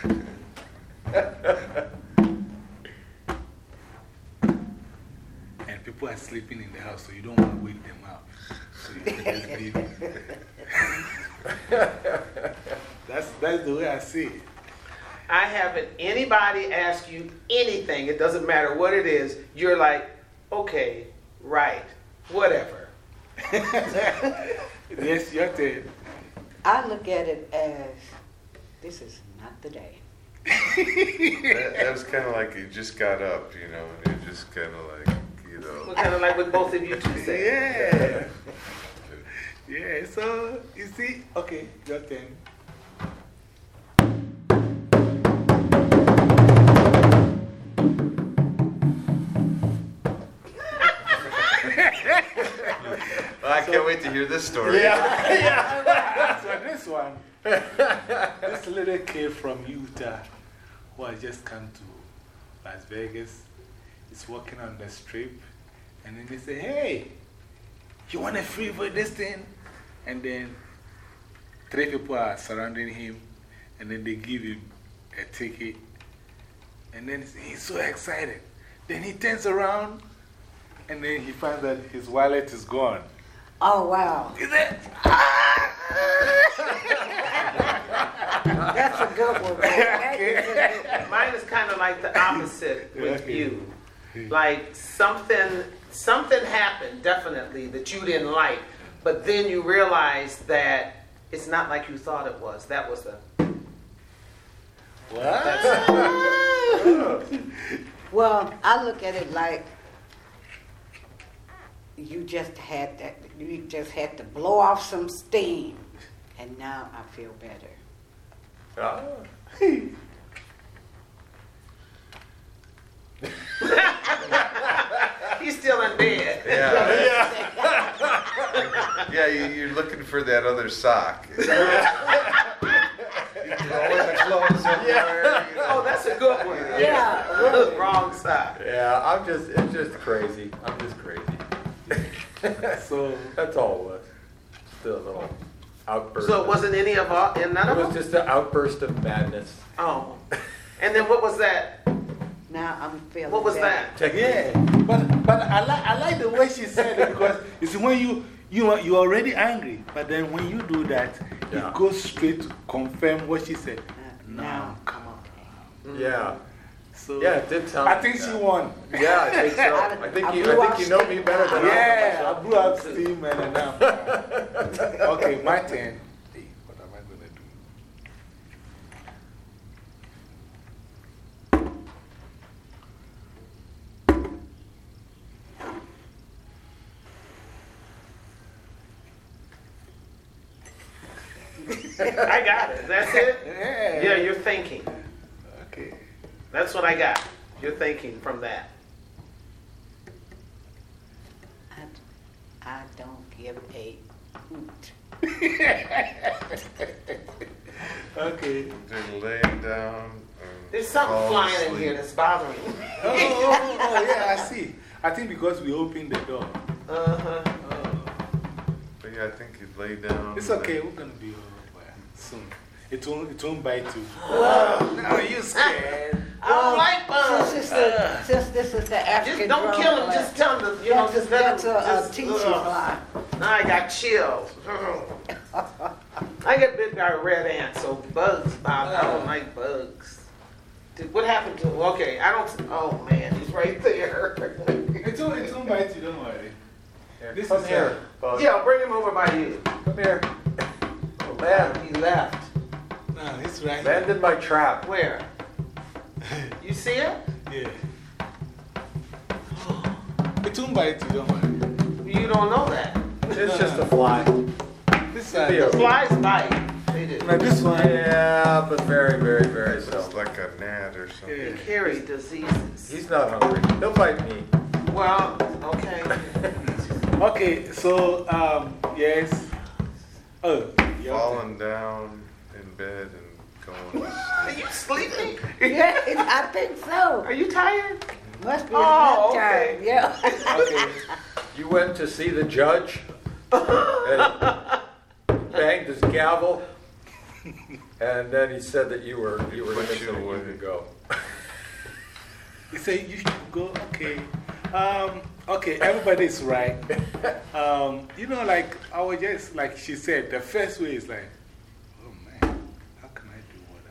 And people are sleeping in the house, so you don't want to wake them up. So you can just leave it. That's, that's the way I see it. I haven't anybody ask you anything. It doesn't matter what it is. You're like, okay, right, whatever. Yes, your turn. I look at it as this is not the day. that, that was kind of like you just got up, you know, and you just kind of like, you know. What kind of like what both of you two said. Yeah. Yeah, so you see, okay, your turn. Well, I can't wait to hear this story. Yeah, yeah. So this one, this little kid from Utah who has just come to Las Vegas is walking on the strip, and then they say, hey, you want a free for this thing? And then three people are surrounding him, and then they give him a ticket, and then he's so excited. Then he turns around, and then he finds that his wallet is gone. Oh, wow. He said, That's a good one. That is a good one. Mine is kind of like the opposite with Okay. you. Like something, something happened definitely that you didn't like, but then you realized that it's not like you thought it was. That was the. what? Well, I look at it like you just had that, you just had to blow off some steam, and now I feel better. Ah. He's still in bed. Yeah. Yeah, you, you're looking for that other sock. You're throwing the clothes somewhere. you know. Oh, that's a good one. Yeah. Wrong side. Yeah, I'm just, it's just crazy. I'm just crazy. So, That's all it was. Just a little outburst. So it wasn't any of our, and none It of was them? just an outburst of madness. Oh. And then what was that? Now I'm feeling What was better. that? yeah. But, but I, like I like the way she said it because it's when you, you are, you're already angry, but then when you do that, Yeah. it goes straight to confirm what she said. Uh, No, now. come on. Yeah. So, Yeah, it did sound I like think that. she won. Yeah, I think so. I think I you, blew I think off you know steam. me better than I Yeah, know I blew out steam and then I'm. Okay, my turn. Hey, what am I going to do? I got it. That's it? Yeah. Yeah, you're thinking. Okay. That's what I got. You're thinking from that. I, I don't give a hoot. Okay. They're laying down. and There's something falling flying in asleep. here that's bothering me. Oh, oh, oh, yeah, I see. I think because we opened the door. Uh-huh. Oh. But yeah, I think you lay down. It's okay, we're going to be over soon. It won't, it won't bite you. Oh, no, you scared. I don't like bugs. Since, this is- since this is the African Just don't drum kill him. class, Just tell him to, you know, that's, just a, let that's him. a, a just, teaching ugh. fly. Now I got chills. I get bit by a red ant, so bugs bother. I don't like bugs. Did, what happened to him? Okay, I don't. Oh man, he's right there. It won't, it won't bite you, don't worry. Here, This come is, here. Bug. Yeah, bring him over by you. Come here. Oh man, he left. No, it's right. Land in my trap. Where? You see it? Yeah. It won't bite you, don't worry. You don't know that. It's just a fly. This Be one. okay. Flies bite. They do. Now, this one. Yeah, but very, very, very It's seldom. like a gnat or something. Yeah. They carry diseases. He's not hungry. He'll bite me. Well, okay. Okay, so, um, yes. Oh, yeah. Falling down in bed and going to Are you sleeping? Yeah, I think so. Are you tired? Must be Oh, a nap okay. time. Yeah. Okay. You went to see the judge and banged his gavel, and then he said that you were you were Put innocent you and you away. could go. You say you should go, okay. Um, okay, everybody's right. Um, you know, like, I was just, like she said, the first way is like, oh man, how can I do what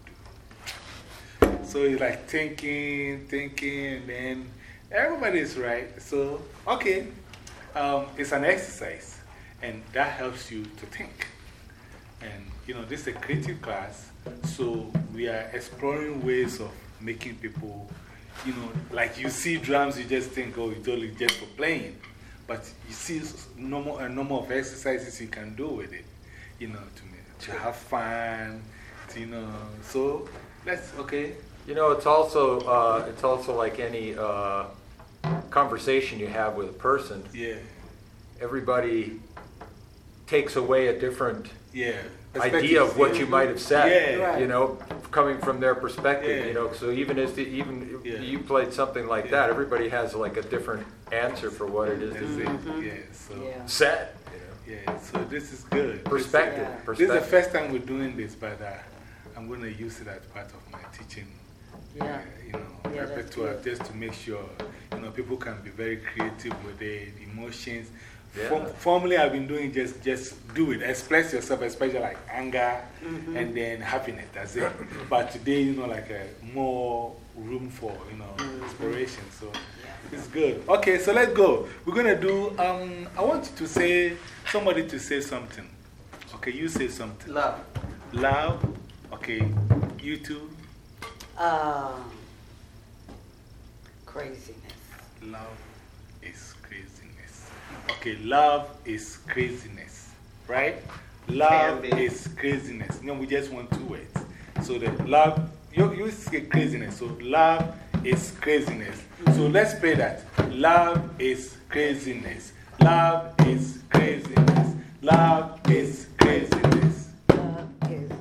I'm going to do? So it's like thinking, thinking, and then everybody's right. So, okay, um, it's an exercise, and that helps you to think. And, you know, this is a creative class, so we are exploring ways of making people, you know, like you see drums, you just think, oh, it's only just for playing. But you see normal, a number of exercises you can do with it, you know, to, to have fun, to, you know. So, let's, okay. You know, it's also, uh, it's also like any uh, conversation you have with a person. Yeah, Everybody takes away a different yeah. idea of what you might have said, Yeah. you know, coming from their perspective, Yeah. you know. So even as the, even Yeah. you played something like Yeah. that, everybody has like a different answer for what it is That's that it, yeah. So, Yeah. said. You know. yeah, so this is good. Perspective. Yeah. This is the Perspective. first time we're doing this, but uh, I'm going to use it as part of my teaching. Yeah. uh, you know, Yeah, that's repertoire, good. just to make sure, you know, people can be very creative with it, emotions. Yeah. For, formerly, I've been doing just, just do it, express yourself, especially like anger Mm-hmm. and then happiness. That's it. But today, you know, like a more room for, you know, Mm-hmm. inspiration. So it's good. Okay, so let's go. We're going to do, um, I want you to say, somebody to say something. Okay, you say something. Love. Love. Okay, you too. Um, craziness. Love is craziness. Okay, love is craziness, right? Love Can be. is craziness. No, we just want two words. So the love, you, you say craziness. So love is craziness. So let's pray that. Love is craziness. Love is craziness. Love is craziness. Love is.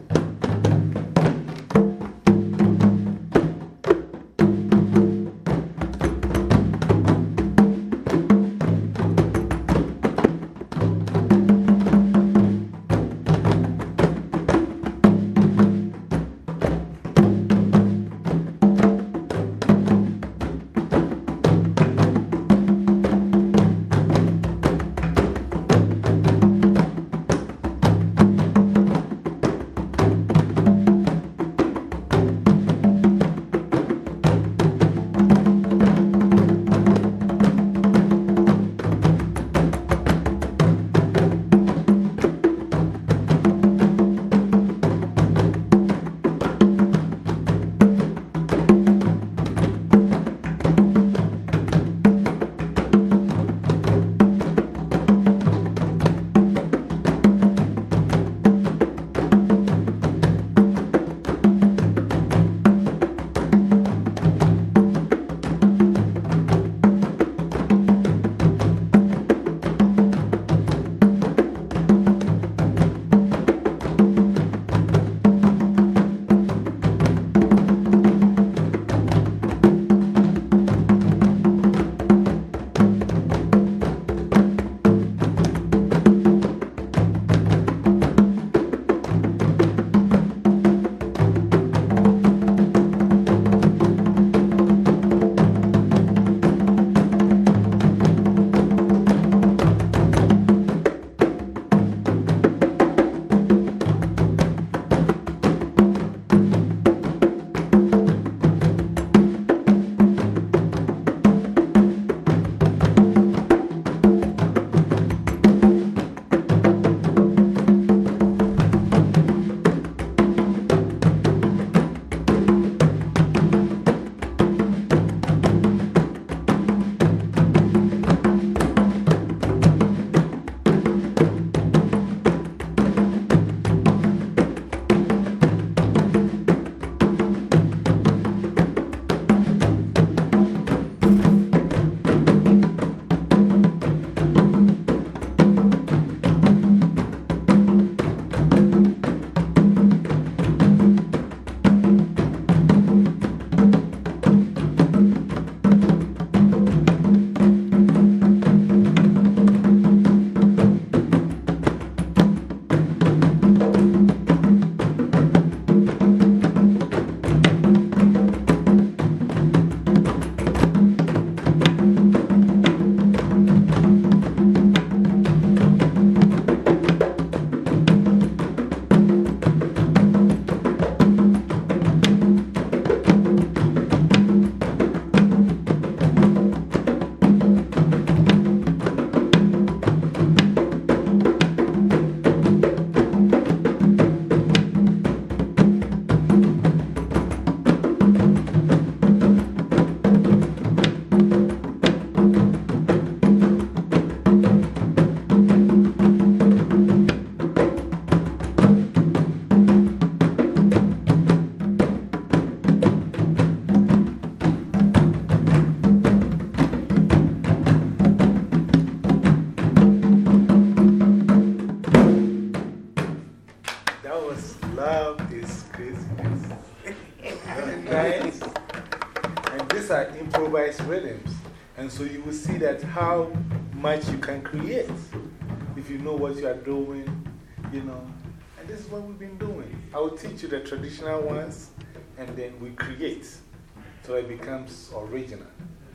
improvised rhythms. And so you will see that how much you can create if you know what you are doing, you know. And this is what we've been doing. I will teach you the traditional ones, and then we create so it becomes original. And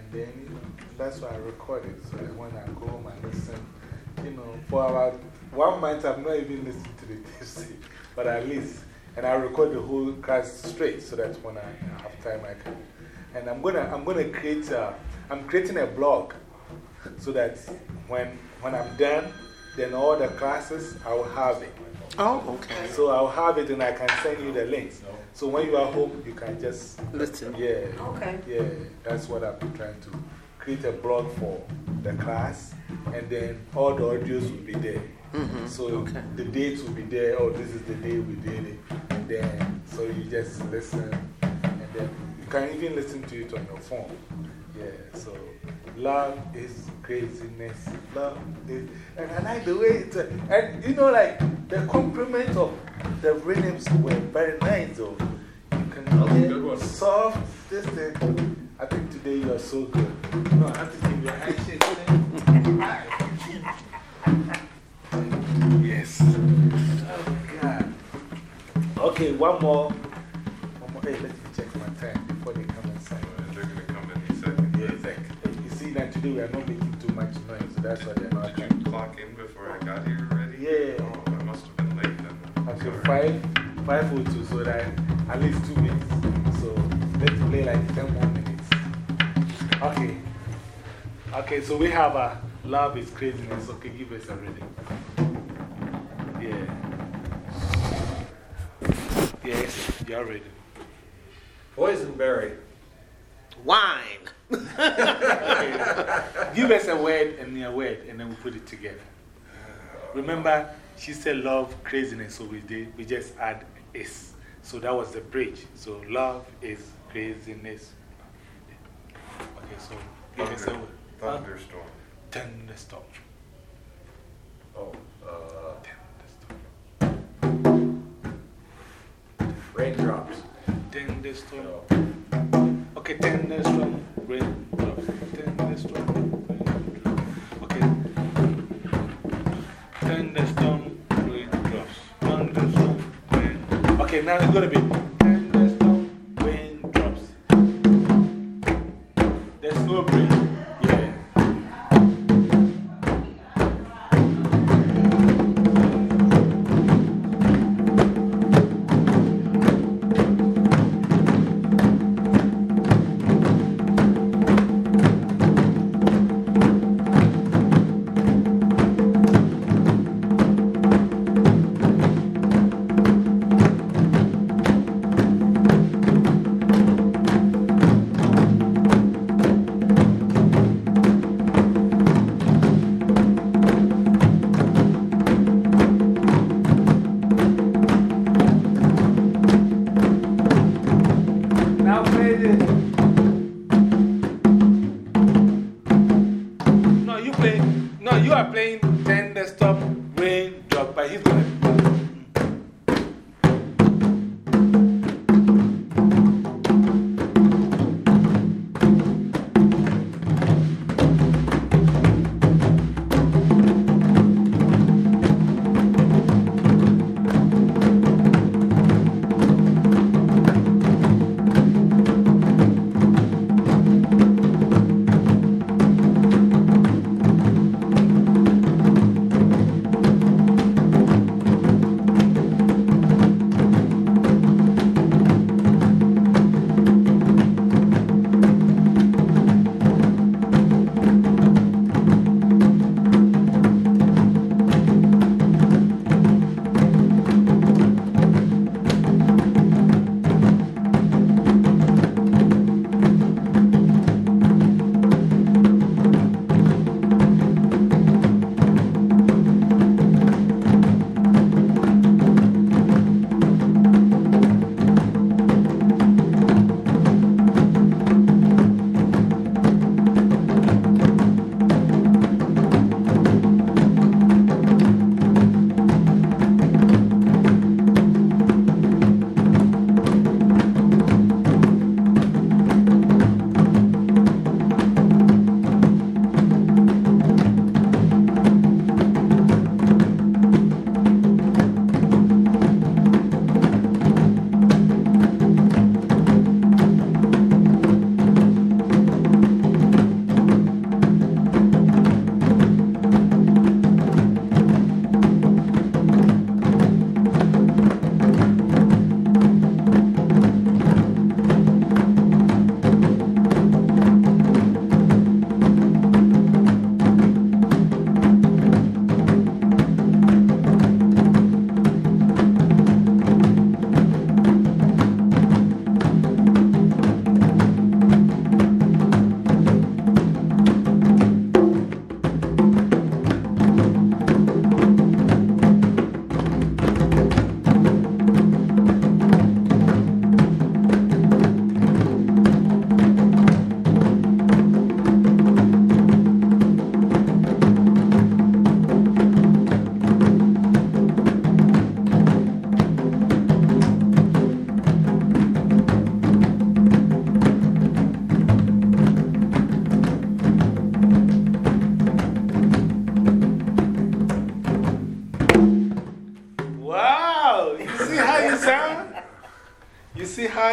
then, you know, that's why I record it. So that when I go home and listen, you know, for about one month, I've not even listened to the tape, but at least, and I record the whole class straight so that when I have time, I can. And I'm going to I'm gonna create, a, I'm creating a blog so that when, when I'm done, then all the classes, I will have it. Oh, okay. So I'll have it and I can send you the links. So when you are home, you can just listen. Yeah. Okay. Yeah, that's what I've been trying to create a blog for the class, and then all the audios will be there. Mm-hmm. So okay. the dates will be there. Oh, this is the day we did it. And then, so you just listen, and then you can even listen to it on your phone. Yeah, so love is craziness. Love is, and I like the way it's, uh, and you know, like the compliment of the rhythms were very nice, though. You can get soft, this thing. I think today you are so good. No, I have to give you a handshake. Yes. Oh, God. Okay, one more. One more. Hey, let me check my time before they come inside. They're going to come any second. Yeah, exactly. You see, that today we are not making too much noise, so that's why they're not Did you coming. clock in before I got here already? Yeah. Oh, I must have been late then. Until five, five oh two, so that at least two minutes. So let's play like ten more minutes. Okay. Okay, so we have a love is craziness. Okay, give us a reading. Yeah. Yes, you're ready. Boysenberry. Wine. Okay. Give us a word and a word, and then we put it together. Remember, she said love, craziness, so we did, we just add is. So that was the bridge. So love is craziness. Okay, so give us a word. Thunderstorm. Thunderstorm. Oh, uh, Thunderstorm. raindrops. Thunderstorm. Okay, thunderstorm, raindrops. Thunderstorm, raindrops. Okay. Thunderstorm, raindrops. Thunderstorm, rain. Okay, now it's going to be thunderstorm, raindrops. There's no break. Yeah. Now play this. No, you play. No, you are playing thunderstorm, raindrop, but he's going to.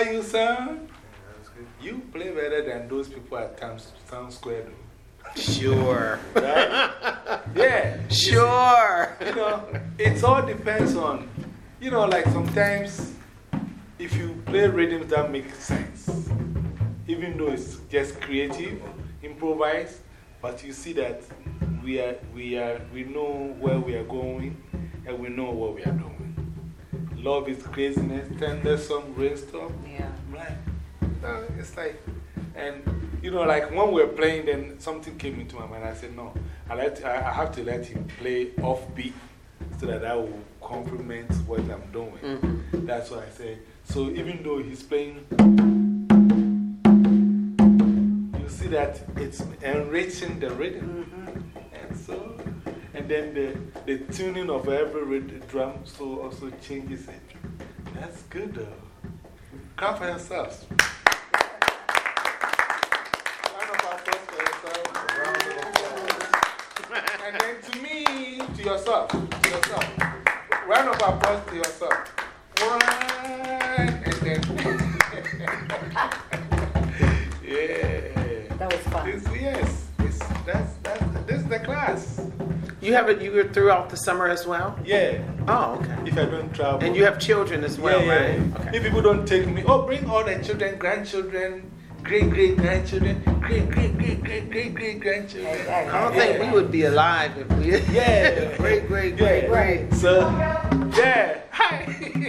you, son. That's good. You play better than those people at Times Town Square, though. Sure. Right? Yeah. Sure. You know, it all depends on, you know, like sometimes if you play rhythms that make sense, even though it's just creative, improvised, but you see that we are, we are, we know where we are going and we know what we are doing. Love is craziness, tender song, brainstorm. Yeah. Right. No, it's like, and you know, like when we were playing, then something came into my mind. I said, no, I, let, I, I have to let him play offbeat so that I will complement what I'm doing. Mm-hmm. That's why I say, so even though he's playing, you see that it's enriching the rhythm. And so, and then the, the tuning of every rhythm, drum so also changes it. That's good though. Clap for yourselves. Round of applause for yourself. Round of applause. And then to me, to yourself. To yourself. Round of applause to yourself. One, and then. Yeah. That was fun. This, yes. This, that's, that's, this is the class. You have it, you were throughout the summer as well? Yeah. Oh, okay. If I don't travel. And you have children as well, yeah, right? yeah. Okay. If people don't take me, oh, bring all the children, grandchildren, great great grandchildren, great great great great great great grandchildren. I don't think we would be alive if we. Yeah. Great, great, great, Yeah. great. So, yeah. Hi.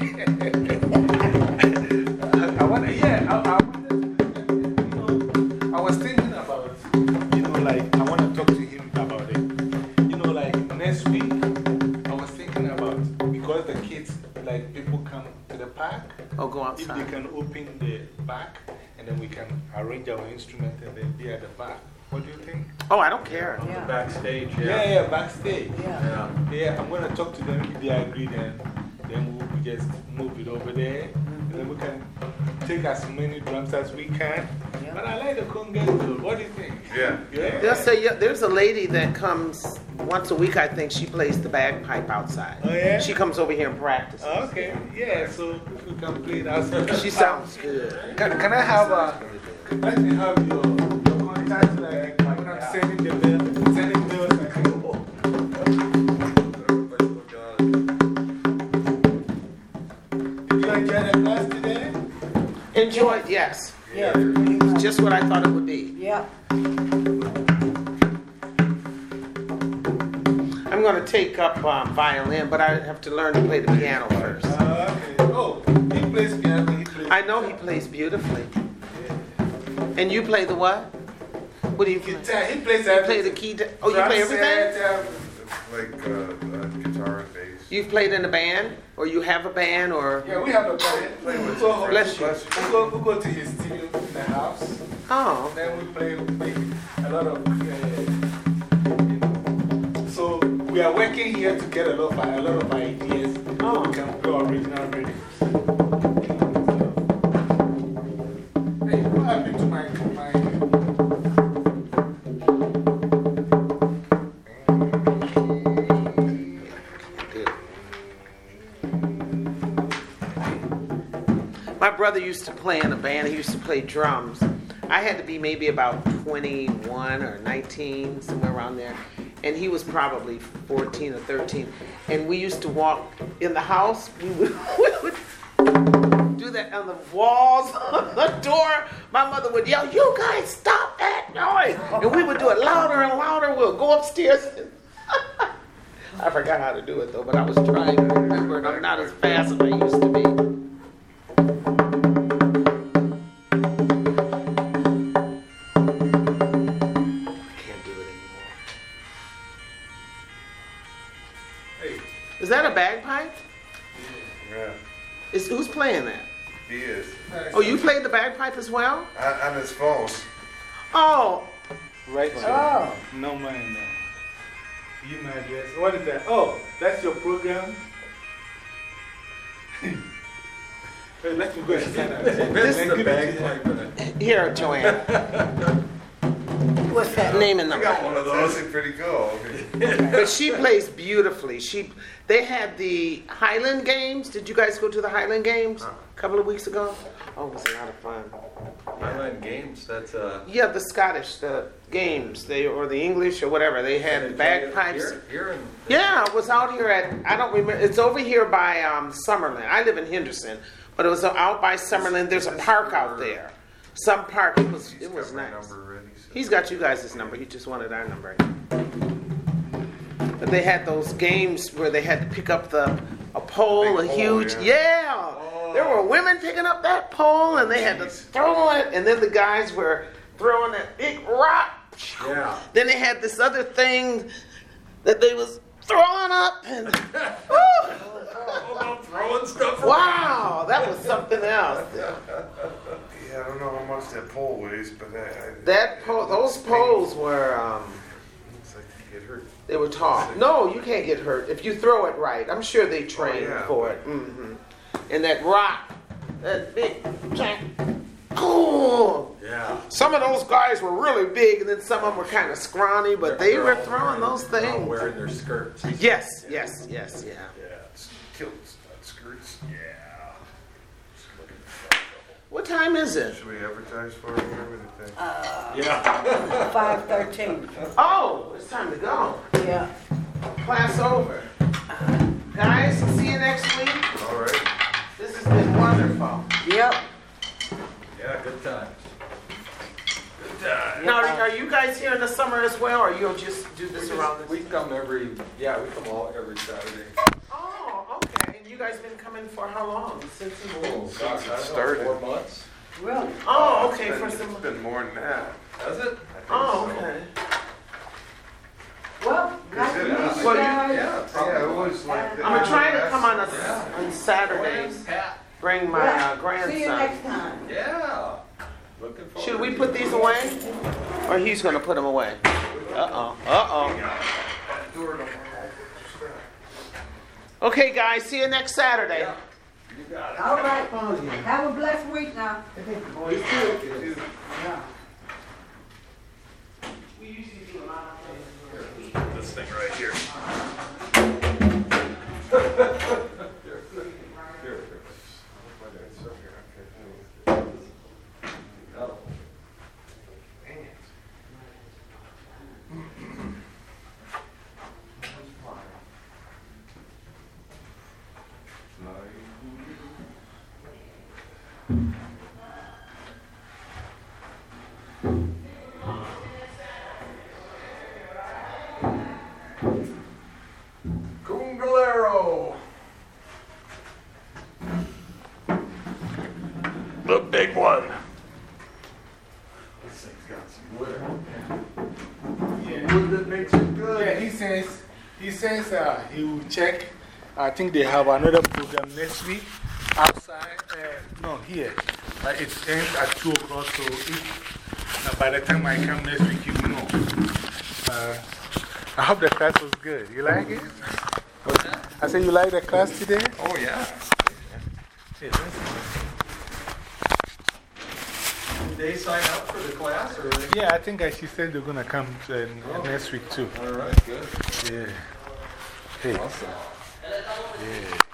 I want to, yeah. I, I, wanted, you know, I was thinking about, you know, like, I want to talk to him about it. You know, like, next week, I was thinking about, because the kids, like, people come to the park. Oh, go If they outside. can open the back, and then we can arrange our instrument and then be at the back. What do you think? Oh, I don't care. On Yeah. the backstage, Yeah, yeah. yeah, backstage. Yeah. Yeah. Yeah, I'm going to talk to them. If they agree, then, then we'll just move it over there. And then we can take as many drums as we can. Yeah. But I like the congas though. What do you think? Yeah. Yeah. They'll say, yeah, there's a lady that comes once a week, I think. She plays the bagpipe outside. Oh, yeah? She comes over here and practices. Okay, yeah, so if we can play it outside. She sounds good. Can, can I have a, let me have your, your contact, like when I'm sending the bill, sending bills, I can go. Did you enjoy the class today? Enjoyed, yes. Yeah. Pretty much. Just what I thought it would be. Yeah. I'm going to take up um, violin, but I have to learn to play the piano first. Uh, okay. Oh, he plays piano, he plays I know he plays beautifully. And you play the what? What do you play? guitar. He plays You play everything. the key. Oh, you play Drum everything? set, uh, Like uh, uh, guitar and bass. You've played in a band? Or you have a band? Or. Yeah, we have a band. Play with So, Bless you. we go, we go to his studio in the house. Oh. Then we play make a lot of. Uh, so we are working here to get a lot of, a lot of ideas so Oh. we can play original rhythms. Hey, what happened to my. my My brother used to play in a band. He used to play drums. I had to be maybe about twenty-one or nineteen, somewhere around there. And he was probably fourteen or thirteen. And we used to walk in the house. We would, we would do that on the walls, on the door. My mother would yell, "You guys stop that noise!" And we would do it louder and louder. We'll go upstairs. I forgot how to do it though, but I was trying to remember, and I'm not as fast as I used to be. Is that a bagpipe? Yeah. Is, who's playing that? He is. Oh, you played the bagpipe as well? On, on his phone. Oh, Right here. Oh. No mind now. Email address. What is that? Oh, that's your program? Hey, let me go and sign out. This is Then the give it to him. bagpipe. here, Joanne. What's that? Name and I number. got one of those. That's pretty cool. But she plays beautifully. She, they had the Highland Games. Did you guys go to the Highland Games? couple of weeks ago. Oh, it was a lot of fun. Highland Games, that's uh Yeah, the Scottish, the games, they or the English or whatever. They had bagpipes. Here, here in, Yeah, it was out here at, I don't remember, it's over here by um, Summerlin. I live in Henderson, but it was out by Summerlin. There's a park out there. Some park, it was, it was Got my nice. number ready, so- He's got you guys' number, he just wanted our number. But they had those games where they had to pick up the, a pole, a Big pole, huge, yeah. yeah. There were women picking up that pole and they had to throw it, and then the guys were throwing that big rock. yeah. Then they had this other thing that they was throwing up, and woo, Oh, throwing stuff around. wow, that was something else. Yeah, I don't know how much that pole weighs, but I, I, That pole, those poles were, um, It's like you get hurt. they were tall. No, you can't get hurt if you throw it right. I'm sure they train Oh, yeah, for but- it. hmm And that rock, that big, jack, cool. Yeah. Some of those guys were really big, and then some of them were kind of scrawny, but they They're were all throwing wearing- those they're all things. wearing their skirts. Yes, yes, yes, yeah. Yeah, it's kilts, not skirts. Yeah. Just looking for trouble. What time is it? Should we advertise for it? What do you think? Yeah. Five thirteen. Oh, it's time to go. Yeah. Class over. Guys, see you next week. All right. This has been wonderful. Yep. Yeah, good times. Now, are you guys here in the summer as well, or you'll just do this around the We come every, yeah, we come all every Saturday. Oh, okay. And you guys been coming for how long? Since you Oh, gosh, I don't know, started. four months. Really? Oh, okay. It's For been, some. it's been more than that. Has it? I think Oh, so. okay. Well, nice to meet Yeah. you Well, you- guys. Yeah, Yeah, it was like. I'm trying to come on a, Yeah. on Saturdays. Pat. Bring my uh, See you grandson. next time. Yeah. Looking forward. Should we put these away, or he's gonna put them away? Uh oh. Uh oh. Okay, guys. See you next Saturday. Yeah. You got it. All right. Have a blessed week now. Yeah. This thing right here. Cungalero. The big one. This thing's got some wood. Wood that makes it good. Yeah, he says, he says uh, he will check. I think they have another program next week outside. Uh, no, here. Uh, it ends at two o'clock, so if, uh, by the time I come next week, you will know. Uh, I hope the class was good. You like it? What's that? I said, you like the class today? Oh, yeah. Yeah, that's Did they sign up for the class? Or they... yeah, I think uh, she said they're going to come uh, next week too. All right, good. Yeah. Hey. Awesome. Yeah.